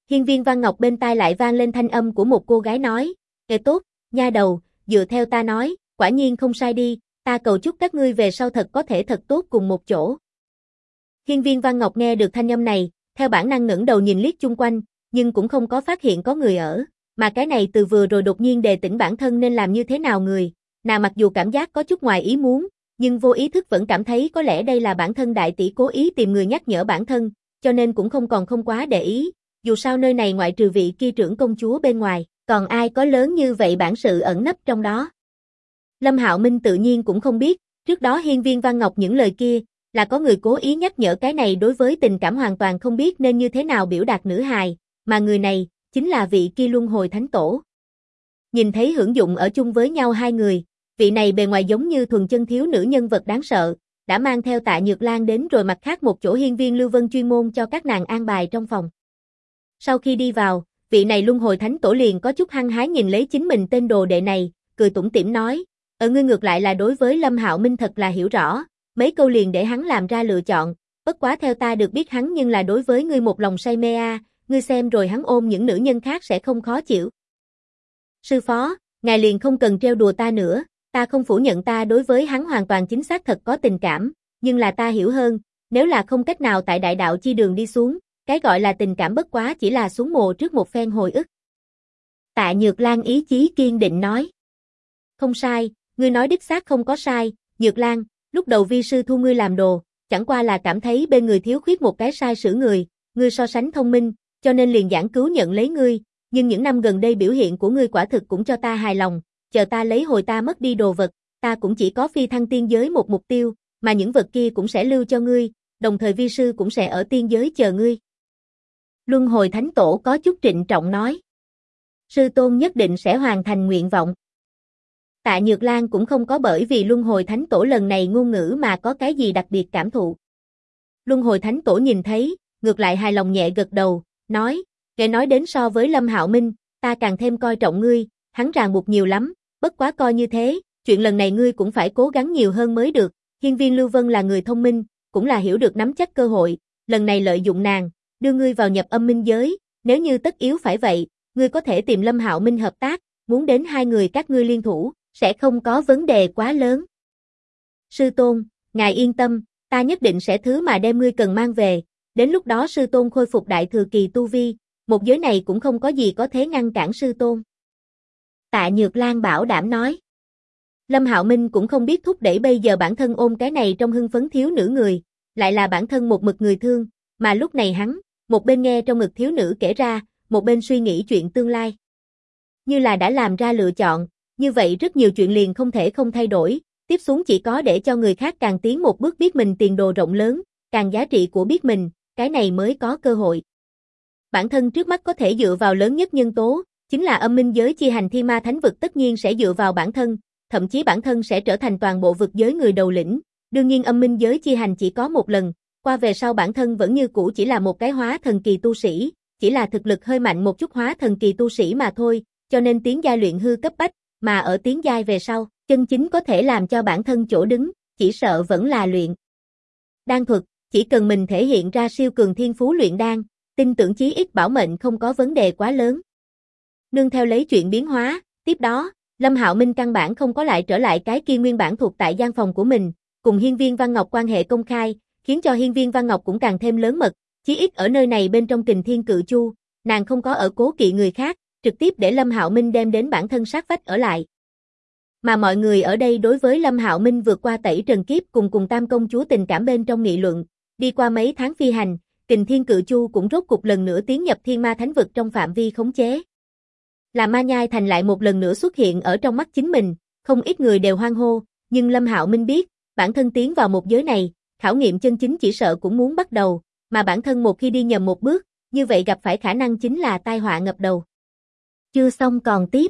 Hiên Viên Văn Ngọc bên tai lại vang lên thanh âm của một cô gái nói, "Ê tốt, nha đầu, dựa theo ta nói, quả nhiên không sai đi, ta cầu chúc các ngươi về sau thật có thể thật tốt cùng một chỗ." Hiên Viên Văn Ngọc nghe được thanh âm này, theo bản năng ngẩng đầu nhìn liếc chung quanh, nhưng cũng không có phát hiện có người ở, mà cái này từ vừa rồi đột nhiên đề tỉnh bản thân nên làm như thế nào người, nàng mặc dù cảm giác có chút ngoài ý muốn, nhưng vô ý thức vẫn cảm thấy có lẽ đây là bản thân đại tỷ cố ý tìm người nhắc nhở bản thân, cho nên cũng không quá để ý, dù sao nơi này ngoại trừ vị kia trưởng công chúa bên ngoài, còn ai có lớn như vậy bản sự ẩn nấp trong đó. Lâm Hạo Minh tự nhiên cũng không biết, trước đó Hiên Viên Văn Ngọc những lời kia, là có người cố ý nhắc nhở cái này đối với tình cảm hoàn toàn không biết nên như thế nào biểu đạt nữ hài, mà người này, chính là vị kia Luân Hồi Thánh Tổ. Nhìn thấy hưởng dụng ở chung với nhau hai người, vị này bề ngoài giống như thuần chân thiếu nữ nhân vật đáng sợ, đã mang theo Tạ Nhược Lan đến rồi mặt khác một chỗ Hiên Viên Lưu Vân chuyên môn cho các nàng an bài trong phòng. Sau khi đi vào, vị này Luân Hồi Thánh Tổ liền có chút hăng hái nhìn lấy chính mình tên đồ đệ này, cười tủm tỉm nói, ngươi ngược lại là đối với Lâm Hạo Minh thật là hiểu rõ, mấy câu liền để hắn làm ra lựa chọn, bất quá theo ta được biết hắn nhưng là đối với ngươi một lòng say mê a, ngươi xem rồi hắn ôm những nữ nhân khác sẽ không khó chịu. Sư phó, ngài liền không cần trêu đùa ta nữa, ta không phủ nhận ta đối với hắn hoàn toàn chính xác thật có tình cảm, nhưng là ta hiểu hơn, nếu là không cách nào tại đại đạo chi đường đi xuống, cái gọi là tình cảm bất quá chỉ là xuống mồ trước một phen hồi ức. Tạ Nhược Lan ý chí kiên định nói. Không sai, ngươi nói đích xác không có sai, Nhược Lan, lúc đầu vi sư thu ngươi làm đồ, chẳng qua là cảm thấy bên người thiếu khuyết một cái sai sử người, ngươi so sánh thông minh, cho nên liền giảng cứu nhận lấy ngươi, nhưng những năm gần đây biểu hiện của ngươi quả thực cũng cho ta hài lòng, chờ ta lấy hồi ta mất đi đồ vật, ta cũng chỉ có phi thăng tiên giới một mục tiêu, mà những vật kia cũng sẽ lưu cho ngươi, đồng thời vi sư cũng sẽ ở tiên giới chờ ngươi. Luân Hồi Thánh Tổ có chút trịnh trọng nói. Sư tôn nhất định sẽ hoàn thành nguyện vọng. Tạ Nhược Lan cũng không có bởi vì Luân Hồi Thánh Tổ lần này ngôn ngữ mà có cái gì đặc biệt cảm thụ. Luân Hồi Thánh Tổ nhìn thấy, ngược lại hài lòng nhẹ gật đầu, nói, nghe nói đến so với Lâm Hạo Minh, ta càng thêm coi trọng ngươi, hắn ràng buộc nhiều lắm, bất quá coi như thế, chuyện lần này ngươi cũng phải cố gắng nhiều hơn mới được, Hiên Viên Lưu Vân là người thông minh, cũng là hiểu được nắm chắc cơ hội, lần này lợi dụng nàng, đưa ngươi vào nhập âm minh giới, nếu như tất yếu phải vậy, ngươi có thể tìm Lâm Hạo Minh hợp tác, muốn đến hai người các ngươi liên thủ, sẽ không có vấn đề quá lớn. Sư tôn, ngài yên tâm, ta nhất định sẽ thứ mà đem ngươi cần mang về, đến lúc đó sư tôn khôi phục đại thừa kỳ tu vi, một giới này cũng không có gì có thể ngăn cản sư tôn. Tạ Nhược Lan bảo đảm nói. Lâm Hạo Minh cũng không biết thúc đẩy bây giờ bản thân ôm cái này trong hưng phấn thiếu nữ người, lại là bản thân một mực người thương, mà lúc này hắn, một bên nghe trong ngực thiếu nữ kể ra, một bên suy nghĩ chuyện tương lai. Như là đã làm ra lựa chọn, như vậy rất nhiều chuyện liền không thể không thay đổi, tiếp xuống chỉ có để cho người khác càng tiến một bước biết mình tiền đồ rộng lớn, càng giá trị của biết mình, cái này mới có cơ hội. Bản thân trước mắt có thể dựa vào lớn nhất nhân tố, chính là âm minh giới chi hành Thiên Ma Thánh vực tất nhiên sẽ dựa vào bản thân, thậm chí bản thân sẽ trở thành toàn bộ vực giới người đầu lĩnh. Đương nhiên âm minh giới chi hành chỉ có một lần, qua về sau bản thân vẫn như cũ chỉ là một cái hóa thần kỳ tu sĩ, chỉ là thực lực hơi mạnh một chút hóa thần kỳ tu sĩ mà thôi, cho nên tiến giai luyện hư cấp bách, mà ở tiến giai về sau, chân chính có thể làm cho bản thân chỗ đứng, chỉ sợ vẫn là luyện đan thuật, chỉ cần mình thể hiện ra siêu cường thiên phú luyện đan, tin tưởng chí ít bảo mệnh không có vấn đề quá lớn. Nương theo lấy chuyện biến hóa, tiếp đó, Lâm Hạo Minh căn bản không có lại trở lại cái kia nguyên bản thuộc tại gian phòng của mình, cùng Hiên Viên Văn Ngọc quan hệ công khai, khiến cho Hiên Viên Văn Ngọc cũng càng thêm lớn mật, chí ít ở nơi này bên trong Kình Thiên Cự Chu, nàng không có ở cố kỵ người khác, trực tiếp để Lâm Hạo Minh đem đến bản thân sát vách ở lại. Mà mọi người ở đây đối với Lâm Hạo Minh vượt qua tẩy trần kiếp cùng Tam công chúa tình cảm bên trong nghị luận, đi qua mấy tháng phi hành, Kình Thiên Cự Chu cũng rốt cục lần nữa tiến nhập Thiên Ma Thánh vực trong phạm vi khống chế. Là Ma Nhai Thành lại một lần nữa xuất hiện ở trong mắt chính mình, không ít người đều hoan hô, nhưng Lâm Hạo Minh biết, bản thân tiến vào một giới này, khảo nghiệm chân chính chỉ sợ cũng muốn bắt đầu, mà bản thân một khi đi nhầm một bước, như vậy gặp phải khả năng chính là tai họa ngập đầu. Chưa xong còn tiếp.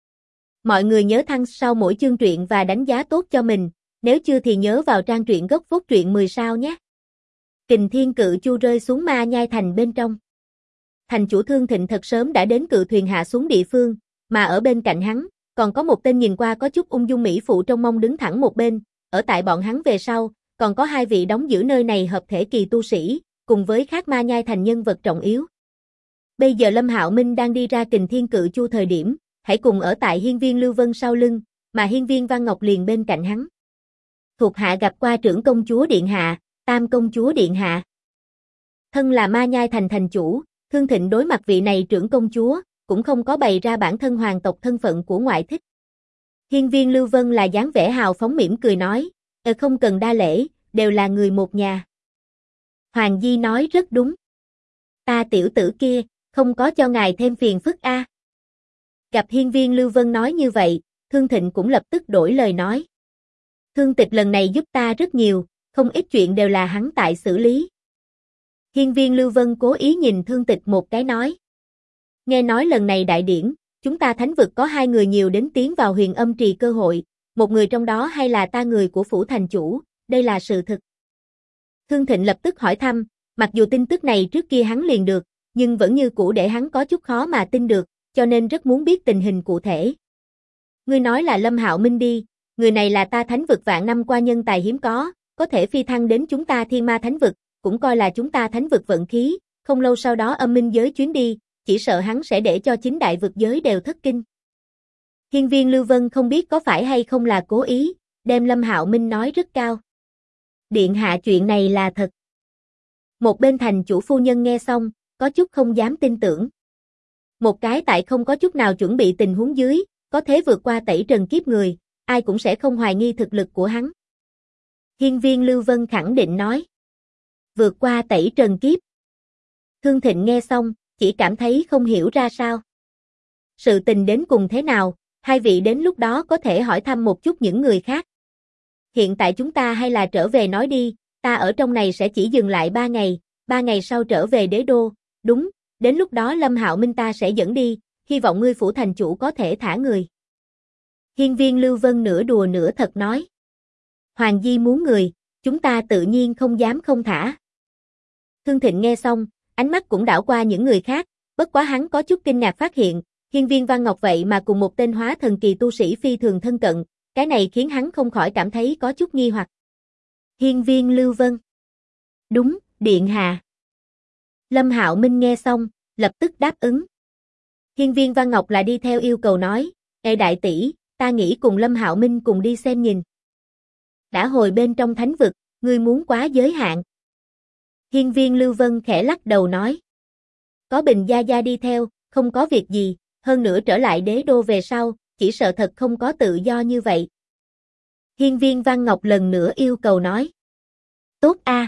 Mọi người nhớ thăng sau mỗi chương truyện và đánh giá tốt cho mình, nếu chưa thì nhớ vào trang truyện gốc phốt truyện 10 sao nhé. Kình Thiên Cự Chu rơi xuống Ma Nhai Thành bên trong. Thành chủ Thương Thịnh thật sớm đã đến cự thuyền hạ xuống địa phương, mà ở bên cạnh hắn, còn có một tên nhìn qua có chút ung dung mỹ phụ trong mông đứng thẳng một bên, ở tại bọn hắn về sau, còn có hai vị đóng giữ nơi này hợp thể kỳ tu sĩ, cùng với khác Ma Nhai Thành nhân vật trọng yếu. Bây giờ Lâm Hạo Minh đang đi ra Kình Thiên Cự Chu thời điểm, hãy cùng ở tại Hiên Viên Lưu Vân sau lưng, mà Hiên Viên Văn Ngọc liền bên cạnh hắn. Thuộc hạ gặp qua trưởng công chúa điện hạ, tam công chúa điện hạ. Thân là Ma Nhai thành thành chủ, Thương Thịnh đối mặt vị này trưởng công chúa, cũng không có bày ra bản thân hoàng tộc thân phận của ngoại thích. Hiên Viên Lưu Vân là dáng vẻ hào phóng mỉm cười nói, không cần đa lễ, đều là người một nhà. Hoàng Di nói rất đúng. Ta tiểu tử kia, không có cho ngài thêm phiền phức a. Gặp Hiên Viên Lưu Vân nói như vậy, Thương Thịnh cũng lập tức đổi lời nói. Thương tịch lần này giúp ta rất nhiều, không ít chuyện đều là hắn tại xử lý. Hiên Viên Lưu Vân cố ý nhìn Thương Tịch một cái nói. Nghe nói lần này đại điển, chúng ta thánh vực có 2 người nhiều đến tiến vào Huyền Âm Trì cơ hội, một người trong đó hay là ta người của phủ thành chủ, đây là sự thực. Thương Thịnh lập tức hỏi thăm, mặc dù tin tức này trước kia hắn liền được, nhưng vẫn như cũ để hắn có chút khó mà tin được, cho nên rất muốn biết tình hình cụ thể. Ngươi nói là Lâm Hạo Minh đi, người này là ta thánh vực vạn năm qua nhân tài hiếm có thể phi thăng đến chúng ta Thiên Ma thánh vực, cũng coi là chúng ta thánh vực vận khí, không lâu sau đó âm minh giới chuyến đi, chỉ sợ hắn sẽ để cho chính đại vực giới đều thất kinh. Hiên Viên Lưu Vân không biết có phải hay không là cố ý, đem Lâm Hạo Minh nói rất cao. Điện hạ chuyện này là thật. Một bên thành chủ phu nhân nghe xong, có chút không dám tin tưởng. Một cái tại không có chút nào chuẩn bị tình huống dưới, có thể vượt qua tẩy trần kiếp người, ai cũng sẽ không hoài nghi thực lực của hắn. Hiên Viên Lưu Vân khẳng định nói. Vượt qua tẩy trần kiếp. Thương Thịnh nghe xong, chỉ cảm thấy không hiểu ra sao. Sự tình đến cùng thế nào, hai vị đến lúc đó có thể hỏi thăm một chút những người khác. Hiện tại chúng ta hay là trở về nói đi, ta ở trong này sẽ chỉ dừng lại 3 ngày, 3 ngày sau trở về đế đô, đúng, đến lúc đó Lâm Hạo Minh ta sẽ dẫn đi, hy vọng ngươi phủ thành chủ có thể thả người. Hiên Viên Lưu Vân nửa đùa nửa thật nói. Hoàng Di muốn người, chúng ta tự nhiên không dám không thả. Thương Thịnh nghe xong, ánh mắt cũng đảo qua những người khác, bất quá hắn có chút kinh ngạc phát hiện, Hiên Viên Văn Ngọc vậy mà cùng một tên hóa thần kỳ tu sĩ phi thường thân cận, cái này khiến hắn không khỏi cảm thấy có chút nghi hoặc. Hiên Viên Lưu Vân. Đúng, điện hạ. Lâm Hạo Minh nghe xong, lập tức đáp ứng. Hiên Viên Văn Ngọc là đi theo yêu cầu nói, ê đại tỷ, ta nghĩ cùng Lâm Hạo Minh cùng đi xem nhìn. Đã hồi bên trong thánh vực, ngươi muốn quá giới hạn. Hiên Viên Lưu Vân khẽ lắc đầu nói. Có Bình Gia Gia đi theo, không có việc gì, hơn nữa trở lại đế đô về sau, chỉ sợ thật không có tự do như vậy. Hiên Viên Văn Ngọc lần nữa yêu cầu nói. Tốt a.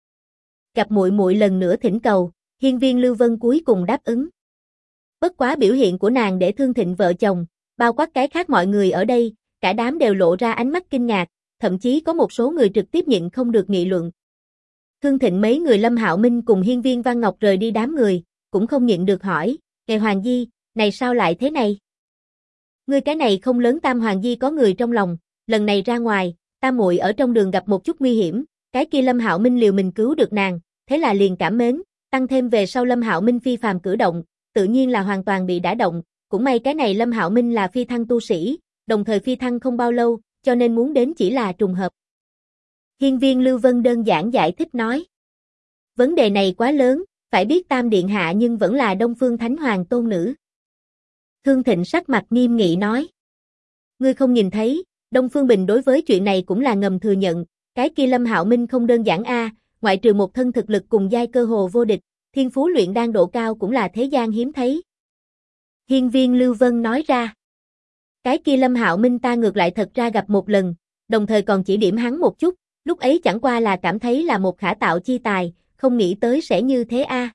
Gặp muội muội lần nữa thỉnh cầu, Hiên Viên Lưu Vân cuối cùng đáp ứng. Bất quá biểu hiện của nàng để Thương Thịnh vợ chồng, bao quát cái khác mọi người ở đây, cả đám đều lộ ra ánh mắt kinh ngạc, thậm chí có một số người trực tiếp nhịn không được nghị luận. Thương Thịnh mấy người Lâm Hạo Minh cùng Hiên Viên Văn Ngọc rời đi đám người, cũng không nhịn được hỏi, "Ngài Hoàng Di, này sao lại thế này? Ngươi cái này không lớn Tam Hoàng Di có người trong lòng, lần này ra ngoài, tam muội ở trong đường gặp một chút nguy hiểm, cái kia Lâm Hạo Minh liều mình cứu được nàng, thế là liền cảm mến, tăng thêm về sau Lâm Hạo Minh phi phàm cử động, tự nhiên là hoàn toàn bị đả động, cũng may cái này Lâm Hạo Minh là phi thăng tu sĩ, đồng thời phi thăng không bao lâu, cho nên muốn đến chỉ là trùng hợp." Hiên Viên Lưu Vân đơn giản giải thích nói. Vấn đề này quá lớn, phải biết Tam Điện Hạ nhưng vẫn là Đông Phương Thánh Hoàng tôn nữ. Thương Thịnh sắc mặt nghiêm nghị nói. Ngươi không nhìn thấy, Đông Phương Bình đối với chuyện này cũng là ngầm thừa nhận, cái kia Lâm Hạo Minh không đơn giản a, ngoại trừ một thân thực lực cùng giai cơ hồ vô địch, thiên phú luyện đan độ cao cũng là thế gian hiếm thấy. Hiên Viên Lưu Vân nói ra. Cái kia Lâm Hạo Minh ta ngược lại thật ra gặp một lần, đồng thời còn chỉ điểm hắn một chút, lúc ấy chẳng qua là cảm thấy là một khả tạo chi tài, không nghĩ tới sẽ như thế a.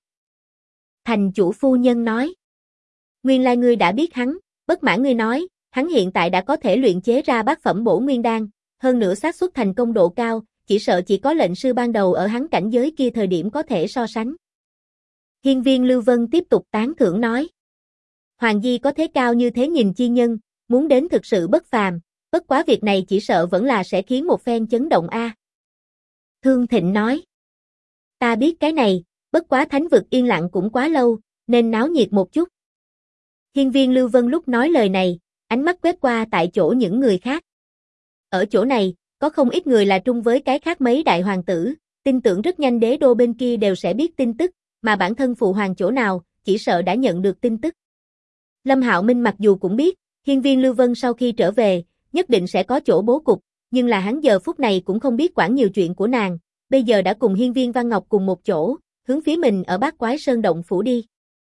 Thành chủ phu nhân nói. Nguyên lai ngươi đã biết hắn, bất mãn ngươi nói, hắn hiện tại đã có thể luyện chế ra bát phẩm bổ nguyên đan, hơn nữa xác suất thành công độ cao, chỉ sợ chỉ có lệnh sư ban đầu ở hắn cảnh giới kia thời điểm có thể so sánh. Hiên Viên Lưu Vân tiếp tục tán thưởng nói. Hoàng Di có thế cao như thế nhìn chi nhân, muốn đến thực sự bất phàm, bất quá việc này chỉ sợ vẫn là sẽ khiến một phen chấn động a. Thương Thịnh nói. Ta biết cái này, bất quá thánh vực yên lặng cũng quá lâu, nên náo nhiệt một chút. Hiên Viên Lưu Vân lúc nói lời này, ánh mắt quét qua tại chỗ những người khác. Ở chỗ này, có không ít người là trung với cái khác mấy đại hoàng tử, tin tưởng rất nhanh đế đô bên kia đều sẽ biết tin tức, mà bản thân phụ hoàng chỗ nào, chỉ sợ đã nhận được tin tức. Lâm Hạo Minh mặc dù cũng biết, hiên viên Lưu Vân sau khi trở về, nhất định sẽ có chỗ bố cục, nhưng là hắn giờ phút này cũng không biết quản nhiều chuyện của nàng, bây giờ đã cùng hiên viên Văn Ngọc cùng một chỗ, hướng phía mình ở Bát Quái Sơn động phủ đi.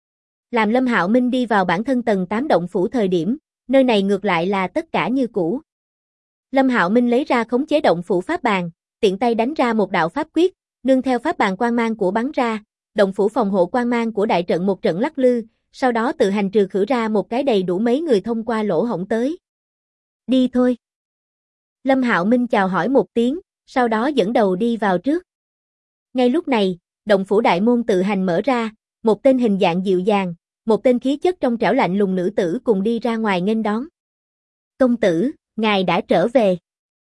Làm Lâm Hạo Minh đi vào bản thân tầng 8 động phủ thời điểm, nơi này ngược lại là tất cả như cũ. Lâm Hạo Minh lấy ra khống chế động phủ pháp bàn, tiện tay đánh ra một đạo pháp quyết, nương theo pháp bàn quang mang của bắn ra, động phủ phòng hộ quang mang của đại trận một trận lắc lư, sau đó tự hành trừ khử ra một cái đầy đủ mấy người thông qua lỗ hổng tới. Đi thôi. Lâm Hạo Minh chào hỏi một tiếng, sau đó dẫn đầu đi vào trước. Ngay lúc này, động phủ đại môn tự hành mở ra, một tên hình dạng dịu dàng, một tên khí chất trong trẻo lạnh lùng nữ tử cùng đi ra ngoài nghênh đón. Công tử, ngài đã trở về.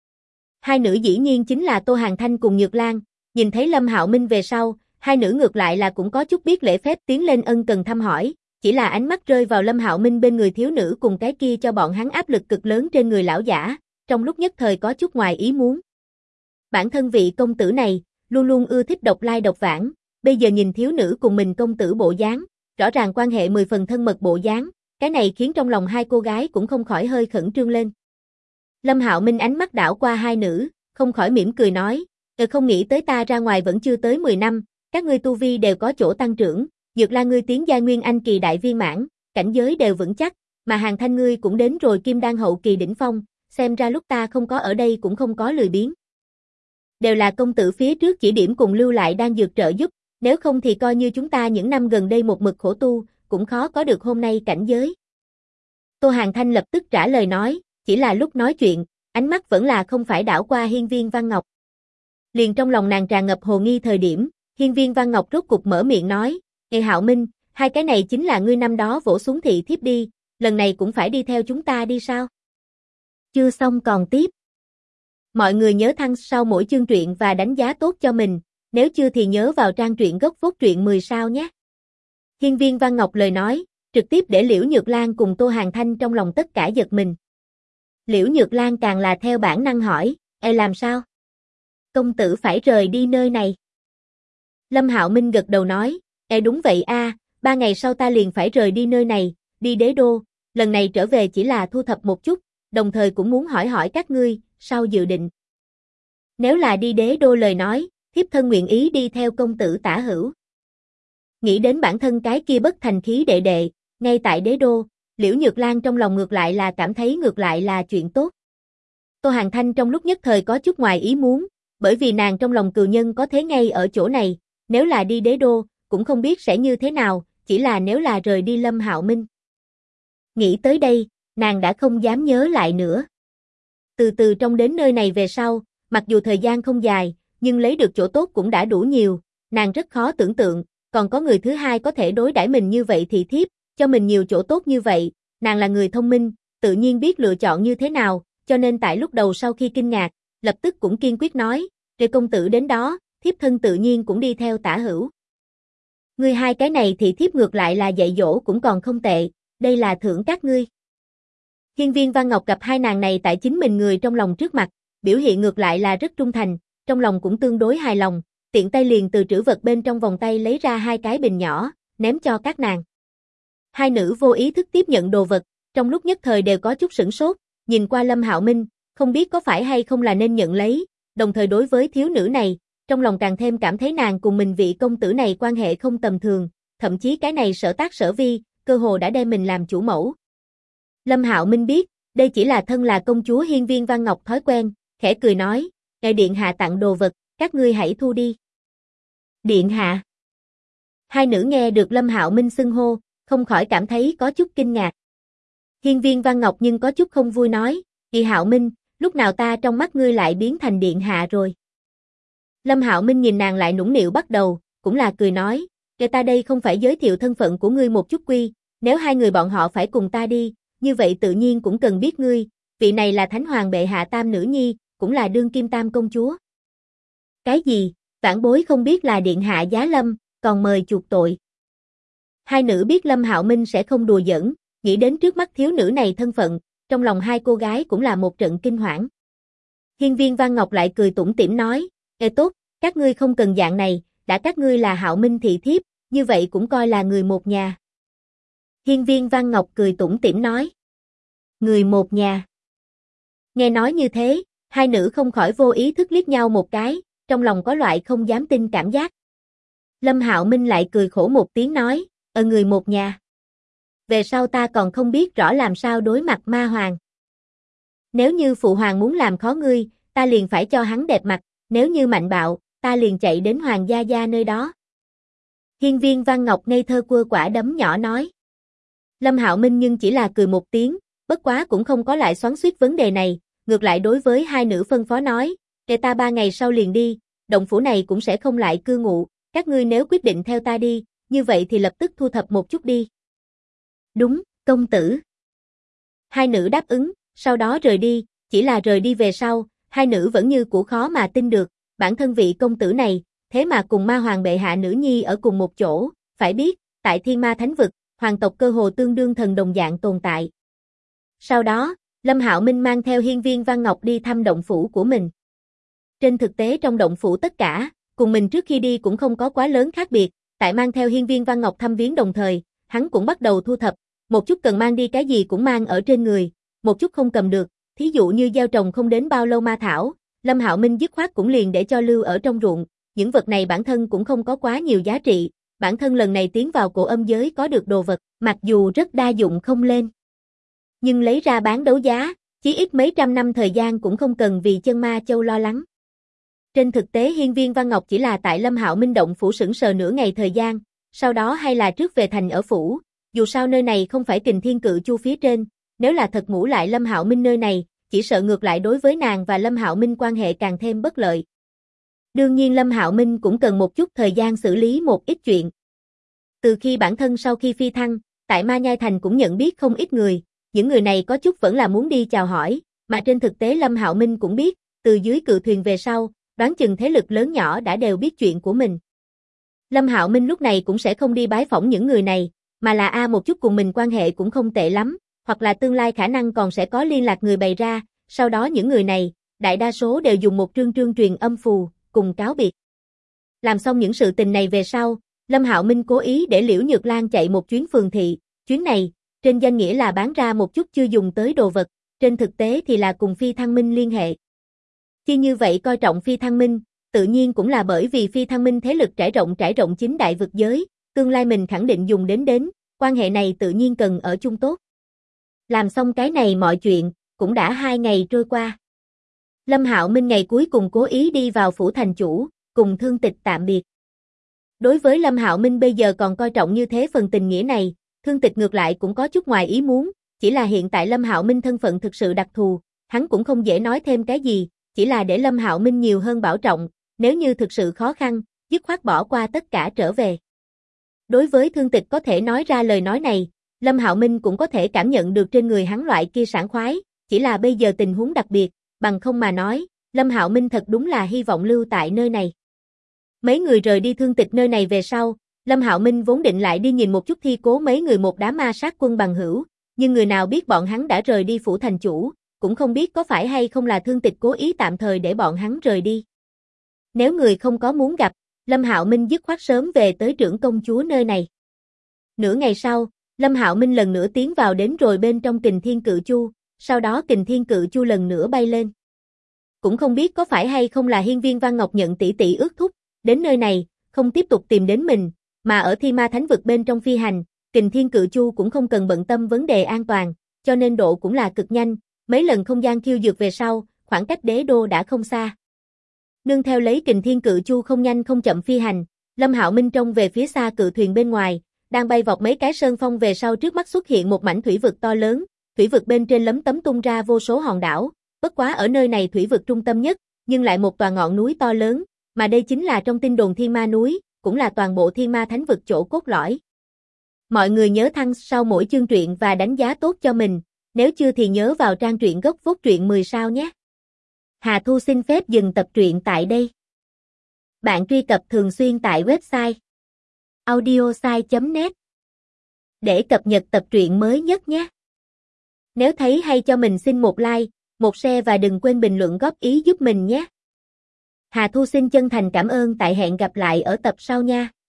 Hai nữ dĩ nhiên chính là Tô Hàn Thanh cùng Nhược Lan, nhìn thấy Lâm Hạo Minh về sau, hai nữ ngược lại là cũng có chút biết lễ phép tiến lên ân cần thăm hỏi, chỉ là ánh mắt rơi vào Lâm Hạo Minh bên người thiếu nữ cùng cái kia cho bọn hắn áp lực cực lớn trên người lão giả, trong lúc nhất thời có chút ngoài ý muốn. Bản thân vị công tử này, luôn luôn ưa thích độc lai độc vãng, bây giờ nhìn thiếu nữ cùng mình công tử bộ dáng, rõ ràng quan hệ 10 phần thân mật bộ dáng, cái này khiến trong lòng hai cô gái cũng không khỏi hơi khẩn trương lên. Lâm Hạo Minh ánh mắt đảo qua hai nữ, không khỏi mỉm cười nói, không nghĩ tới ta ra ngoài vẫn chưa tới 10 năm, các ngươi tu vi đều có chỗ tăng trưởng, Dược La ngươi tiến giai nguyên anh kỳ đại viên mãn, cảnh giới đều vững chắc, mà Hàn Thanh ngươi cũng đến rồi kim đan hậu kỳ đỉnh phong, xem ra lúc ta không có ở đây cũng không có lười biếng. Đều là công tử phía trước chỉ điểm cùng lưu lại đang dược trợ giúp, nếu không thì coi như chúng ta những năm gần đây một mực khổ tu, cũng khó có được hôm nay cảnh giới. Tô Hàn Thanh lập tức trả lời nói, chỉ là lúc nói chuyện, ánh mắt vẫn là không phải đảo qua hiên viên Văn Ngọc. Liền trong lòng nàng tràn ngập hồ nghi thời điểm, hiên viên Văn Ngọc rốt cục mở miệng nói, Ê Hạo Minh, hai cái này chính là ngươi năm đó vỗ xuống thị thiếp đi, lần này cũng phải đi theo chúng ta đi sao? Chưa xong còn tiếp. Mọi người nhớ thăng sau mỗi chương truyện và đánh giá tốt cho mình, nếu chưa thì nhớ vào trang truyện gốc phốt truyện 10 sao nhé. Hiên viên Văn Ngọc lời nói, trực tiếp để Liễu Nhược Lan cùng Tô Hàn Thanh trong lòng tất cả giật mình. Liễu Nhược Lan càng là theo bản năng hỏi, Ê làm sao? Công tử phải rời đi nơi này. Lâm Hạo Minh gật đầu nói, Ê đúng vậy a, 3 ngày sau ta liền phải rời đi nơi này, đi đế đô, lần này trở về chỉ là thu thập một chút, đồng thời cũng muốn hỏi hỏi các ngươi, sao dự định. Nếu là đi đế đô lời nói, thiếp thân nguyện ý đi theo công tử Tả Hữu. Nghĩ đến bản thân cái kia bất thành khí đệ đệ, ngay tại đế đô, Liễu Nhược Lan trong lòng ngược lại là cảm thấy ngược lại là chuyện tốt. Tô Hàn Thanh trong lúc nhất thời có chút ngoài ý muốn, bởi vì nàng trong lòng cừu nhân có thế ngay ở chỗ này, nếu là đi đế đô, cũng không biết sẽ như thế nào, chỉ là nếu là rời đi Lâm Hạo Minh. Nghĩ tới đây, nàng đã không dám nhớ lại nữa. Từ từ trong đến nơi này về sau, mặc dù thời gian không dài, nhưng lấy được chỗ tốt cũng đã đủ nhiều, nàng rất khó tưởng tượng, còn có người thứ hai có thể đối đãi mình như vậy thì thiếp, cho mình nhiều chỗ tốt như vậy, nàng là người thông minh, tự nhiên biết lựa chọn như thế nào, cho nên tại lúc đầu sau khi kinh ngạc, lập tức cũng kiên quyết nói, "Để công tử đến đó, thiếp thân tự nhiên cũng đi theo Tả Hữu." Ngươi hai cái này thì thiếp ngược lại là dạy dỗ cũng còn không tệ, đây là thưởng các ngươi. Hiên viên Văn Ngọc gặp hai nàng này tại chính mình người trong lòng trước mặt, biểu hiện ngược lại là rất trung thành, trong lòng cũng tương đối hài lòng, tiện tay liền từ trữ vật bên trong vòng tay lấy ra hai cái bình nhỏ, ném cho các nàng. Hai nữ vô ý thức tiếp nhận đồ vật, trong lúc nhất thời đều có chút sửng sốt, nhìn qua Lâm Hạo Minh, không biết có phải hay không là nên nhận lấy, đồng thời đối với thiếu nữ này, trong lòng càng thêm cảm thấy nàng cùng mình vị công tử này quan hệ không tầm thường, thậm chí cái này sở tác sở vi, cơ hồ đã đem mình làm chủ mẫu. Lâm Hạo Minh biết, đây chỉ là thân là công chúa Hiên viên Văn Ngọc thói quen, khẽ cười nói, "Ngài điện hạ tặng đồ vật, các ngươi hãy thu đi." Điện hạ. Hai nữ nghe được Lâm Hạo Minh xưng hô, không khỏi cảm thấy có chút kinh ngạc. Hiên viên Văn Ngọc nhưng có chút không vui nói, "Kỳ Hạo Minh, lúc nào ta trong mắt ngươi lại biến thành điện hạ rồi?" Lâm Hạo Minh nhìn nàng lại nũng nịu bắt đầu, cũng là cười nói, "Kể ta đây không phải giới thiệu thân phận của ngươi một chút quy, nếu hai người bọn họ phải cùng ta đi, như vậy tự nhiên cũng cần biết ngươi, vị này là Thánh Hoàng bệ hạ tam nữ nhi, cũng là đương kim tam công chúa." Cái gì, vãn bối không biết là điện hạ giá lâm, còn mời chuộc tội. Hai nữ biết Lâm Hạo Minh sẽ không đùa giỡn, nghĩ đến trước mắt thiếu nữ này thân phận, trong lòng hai cô gái cũng là một trận kinh hoảng. Hiên viên Văn Ngọc lại cười tủm tỉm nói, "Ê tốt, các ngươi không cần dạng này, đã các ngươi là Hạo Minh thị thiếp, như vậy cũng coi là người một nhà. Hiên Viên Văn Ngọc cười tủm tỉm nói. Người một nhà. Nghe nói như thế, hai nữ không khỏi vô ý thức liếc nhau một cái, trong lòng có loại không dám tin cảm giác. Lâm Hạo Minh lại cười khổ một tiếng nói, người một nhà. Về sau ta còn không biết rõ làm sao đối mặt ma hoàng. Nếu như phụ hoàng muốn làm khó ngươi, ta liền phải cho hắn đẹp mặt, nếu như mạnh bạo, ta liền chạy đến hoàng gia gia nơi đó. Hiên Viên Văn Ngọc ngây thơ quơ quả đấm nhỏ nói. Lâm Hạo Minh nhưng chỉ là cười một tiếng, bất quá cũng không có lại xoắn xuýt vấn đề này, ngược lại đối với hai nữ phân phó nói, để ta 3 ngày sau liền đi, động phủ này cũng sẽ không lại cư ngụ, các ngươi nếu quyết định theo ta đi, như vậy thì lập tức thu thập một chút đi. Đúng, công tử. Hai nữ đáp ứng, sau đó rời đi, chỉ là rời đi về sau, hai nữ vẫn như cũ khó mà tin được, bản thân vị công tử này, thế mà cùng ma hoàng bệ hạ nữ nhi ở cùng một chỗ, phải biết, tại Thiên Ma Thánh Vực, hoàng tộc cơ hồ tương đương thần đồng dạng tồn tại. Sau đó, Lâm Hạo Minh mang theo Hiên Viên Văn Ngọc đi thăm động phủ của mình. Trên thực tế trong động phủ tất cả, cùng mình trước khi đi cũng không có quá lớn khác biệt, tại mang theo Hiên Viên Văn Ngọc thăm viếng đồng thời, hắn cũng bắt đầu thu thập, một chút cần mang đi cái gì cũng mang ở trên người, một chút không cầm được, thí dụ như gieo trồng không đến bao lâu ma thảo, Lâm Hạo Minh dứt khoát cũng liền để cho lưu ở trong ruộng, những vật này bản thân cũng không có quá nhiều giá trị, bản thân lần này tiến vào cổ âm giới có được đồ vật, mặc dù rất đa dụng không lên, nhưng lấy ra bán đấu giá, chí ít mấy trăm năm thời gian cũng không cần vì chân ma châu lo lắng. Trên thực tế Hiên Viên Văn Ngọc chỉ là tại Lâm Hạo Minh động phủ sững sờ nửa ngày thời gian, sau đó hay là trước về thành ở phủ, dù sao nơi này không phải Kình Thiên Cự Chu phía trên, nếu là thật ngủ lại Lâm Hạo Minh nơi này, chỉ sợ ngược lại đối với nàng và Lâm Hạo Minh quan hệ càng thêm bất lợi. Đương nhiên Lâm Hạo Minh cũng cần một chút thời gian xử lý một ít chuyện. Từ khi bản thân sau khi phi thăng, tại Ma Nhai Thành cũng nhận biết không ít người, những người này có chút vẫn là muốn đi chào hỏi, mà trên thực tế Lâm Hạo Minh cũng biết, từ dưới cự thuyền về sau, đoán chừng thế lực lớn nhỏ đã đều biết chuyện của mình. Lâm Hạo Minh lúc này cũng sẽ không đi bái phỏng những người này, mà là một chút cùng mình quan hệ cũng không tệ lắm, hoặc là tương lai khả năng còn sẽ có liên lạc người bày ra, sau đó những người này, đại đa số đều dùng một trương truyền âm phù, cùng cáo biệt. Làm xong những sự tình này về sau, Lâm Hạo Minh cố ý để Liễu Nhược Lan chạy một chuyến phường thị, chuyến này, trên danh nghĩa là bán ra một chút chưa dùng tới đồ vật, trên thực tế thì là cùng Phi Thăng Minh liên hệ. Chi như vậy coi trọng Phi Thăng Minh, tự nhiên cũng là bởi vì Phi Thăng Minh thế lực trải rộng chính đại vực giới, tương lai mình khẳng định dùng đến, quan hệ này tự nhiên cần ở chung tốt. Làm xong cái này mọi chuyện, cũng đã 2 ngày trôi qua. Lâm Hạo Minh ngày cuối cùng cố ý đi vào phủ thành chủ, cùng Thương Tịch tạm biệt. Đối với Lâm Hạo Minh bây giờ còn coi trọng như thế phần tình nghĩa này, Thương Tịch ngược lại cũng có chút ngoài ý muốn, chỉ là hiện tại Lâm Hạo Minh thân phận thực sự đặc thù, hắn cũng không dễ nói thêm cái gì, chỉ là để Lâm Hạo Minh nhiều hơn bảo trọng, nếu như thực sự khó khăn, dứt khoát bỏ qua tất cả trở về. Đối với Thương Tịch có thể nói ra lời nói này, Lâm Hạo Minh cũng có thể cảm nhận được trên người hắn loại kia sảng khoái, chỉ là bây giờ tình huống đặc biệt, bằng không mà nói, Lâm Hạo Minh thật đúng là hy vọng lưu tại nơi này. Mấy người rời đi Thương Tịch nơi này về sau, Lâm Hạo Minh vốn định lại đi nhìn một chút thi cố mấy người một đám ma sát quân bằng hữu, nhưng người nào biết bọn hắn đã rời đi phủ thành chủ, cũng không biết có phải hay không là Thương Tịch cố ý tạm thời để bọn hắn rời đi. Nếu người không có muốn gặp, Lâm Hạo Minh dứt khoát sớm về tới trưởng công chúa nơi này. Nửa ngày sau, Lâm Hạo Minh lần nữa tiến vào đến rồi bên trong Kình Thiên Cự Chu, sau đó Kình Thiên Cự Chu lần nữa bay lên. Cũng không biết có phải hay không là Hiên Viên Văn Ngọc nhận tỷ tỷ ước thúc, đến nơi này, không tiếp tục tìm đến mình, mà ở Thiên Ma Thánh Vực bên trong phi hành, Kình Thiên Cự Chu cũng không cần bận tâm vấn đề an toàn, cho nên độ cũng là cực nhanh, mấy lần không gian khiêu dược về sau, khoảng cách đế đô đã không xa. Nương theo lấy Kình Thiên Cự Chu không nhanh không chậm phi hành, Lâm Hạo Minh trông về phía xa cự thuyền bên ngoài, đang bay vọt mấy cái sơn phong về sau trước mắt xuất hiện một mảnh thủy vực to lớn, thủy vực bên trên lấm tấm tung ra vô số hòn đảo, bất quá ở nơi này thủy vực trung tâm nhất, nhưng lại một tòa ngọn núi to lớn, mà đây chính là trong tin đồn Thiên Ma núi, cũng là toàn bộ Thiên Ma Thánh Vực chỗ cốt lõi. Mọi người nhớ thăng sau mỗi chương truyện và đánh giá tốt cho mình, nếu chưa thì nhớ vào trang truyện gốc Vốt Truyện 10 sao nhé. Hà Thu xin phép dừng tập truyện tại đây. Bạn truy cập thường xuyên tại website audiosai.net để cập nhật tập truyện mới nhất nhé. Nếu thấy hay cho mình xin một like, một share và đừng quên bình luận góp ý giúp mình nhé. Hà Thu xin chân thành cảm ơn, tại hẹn gặp lại ở tập sau nha.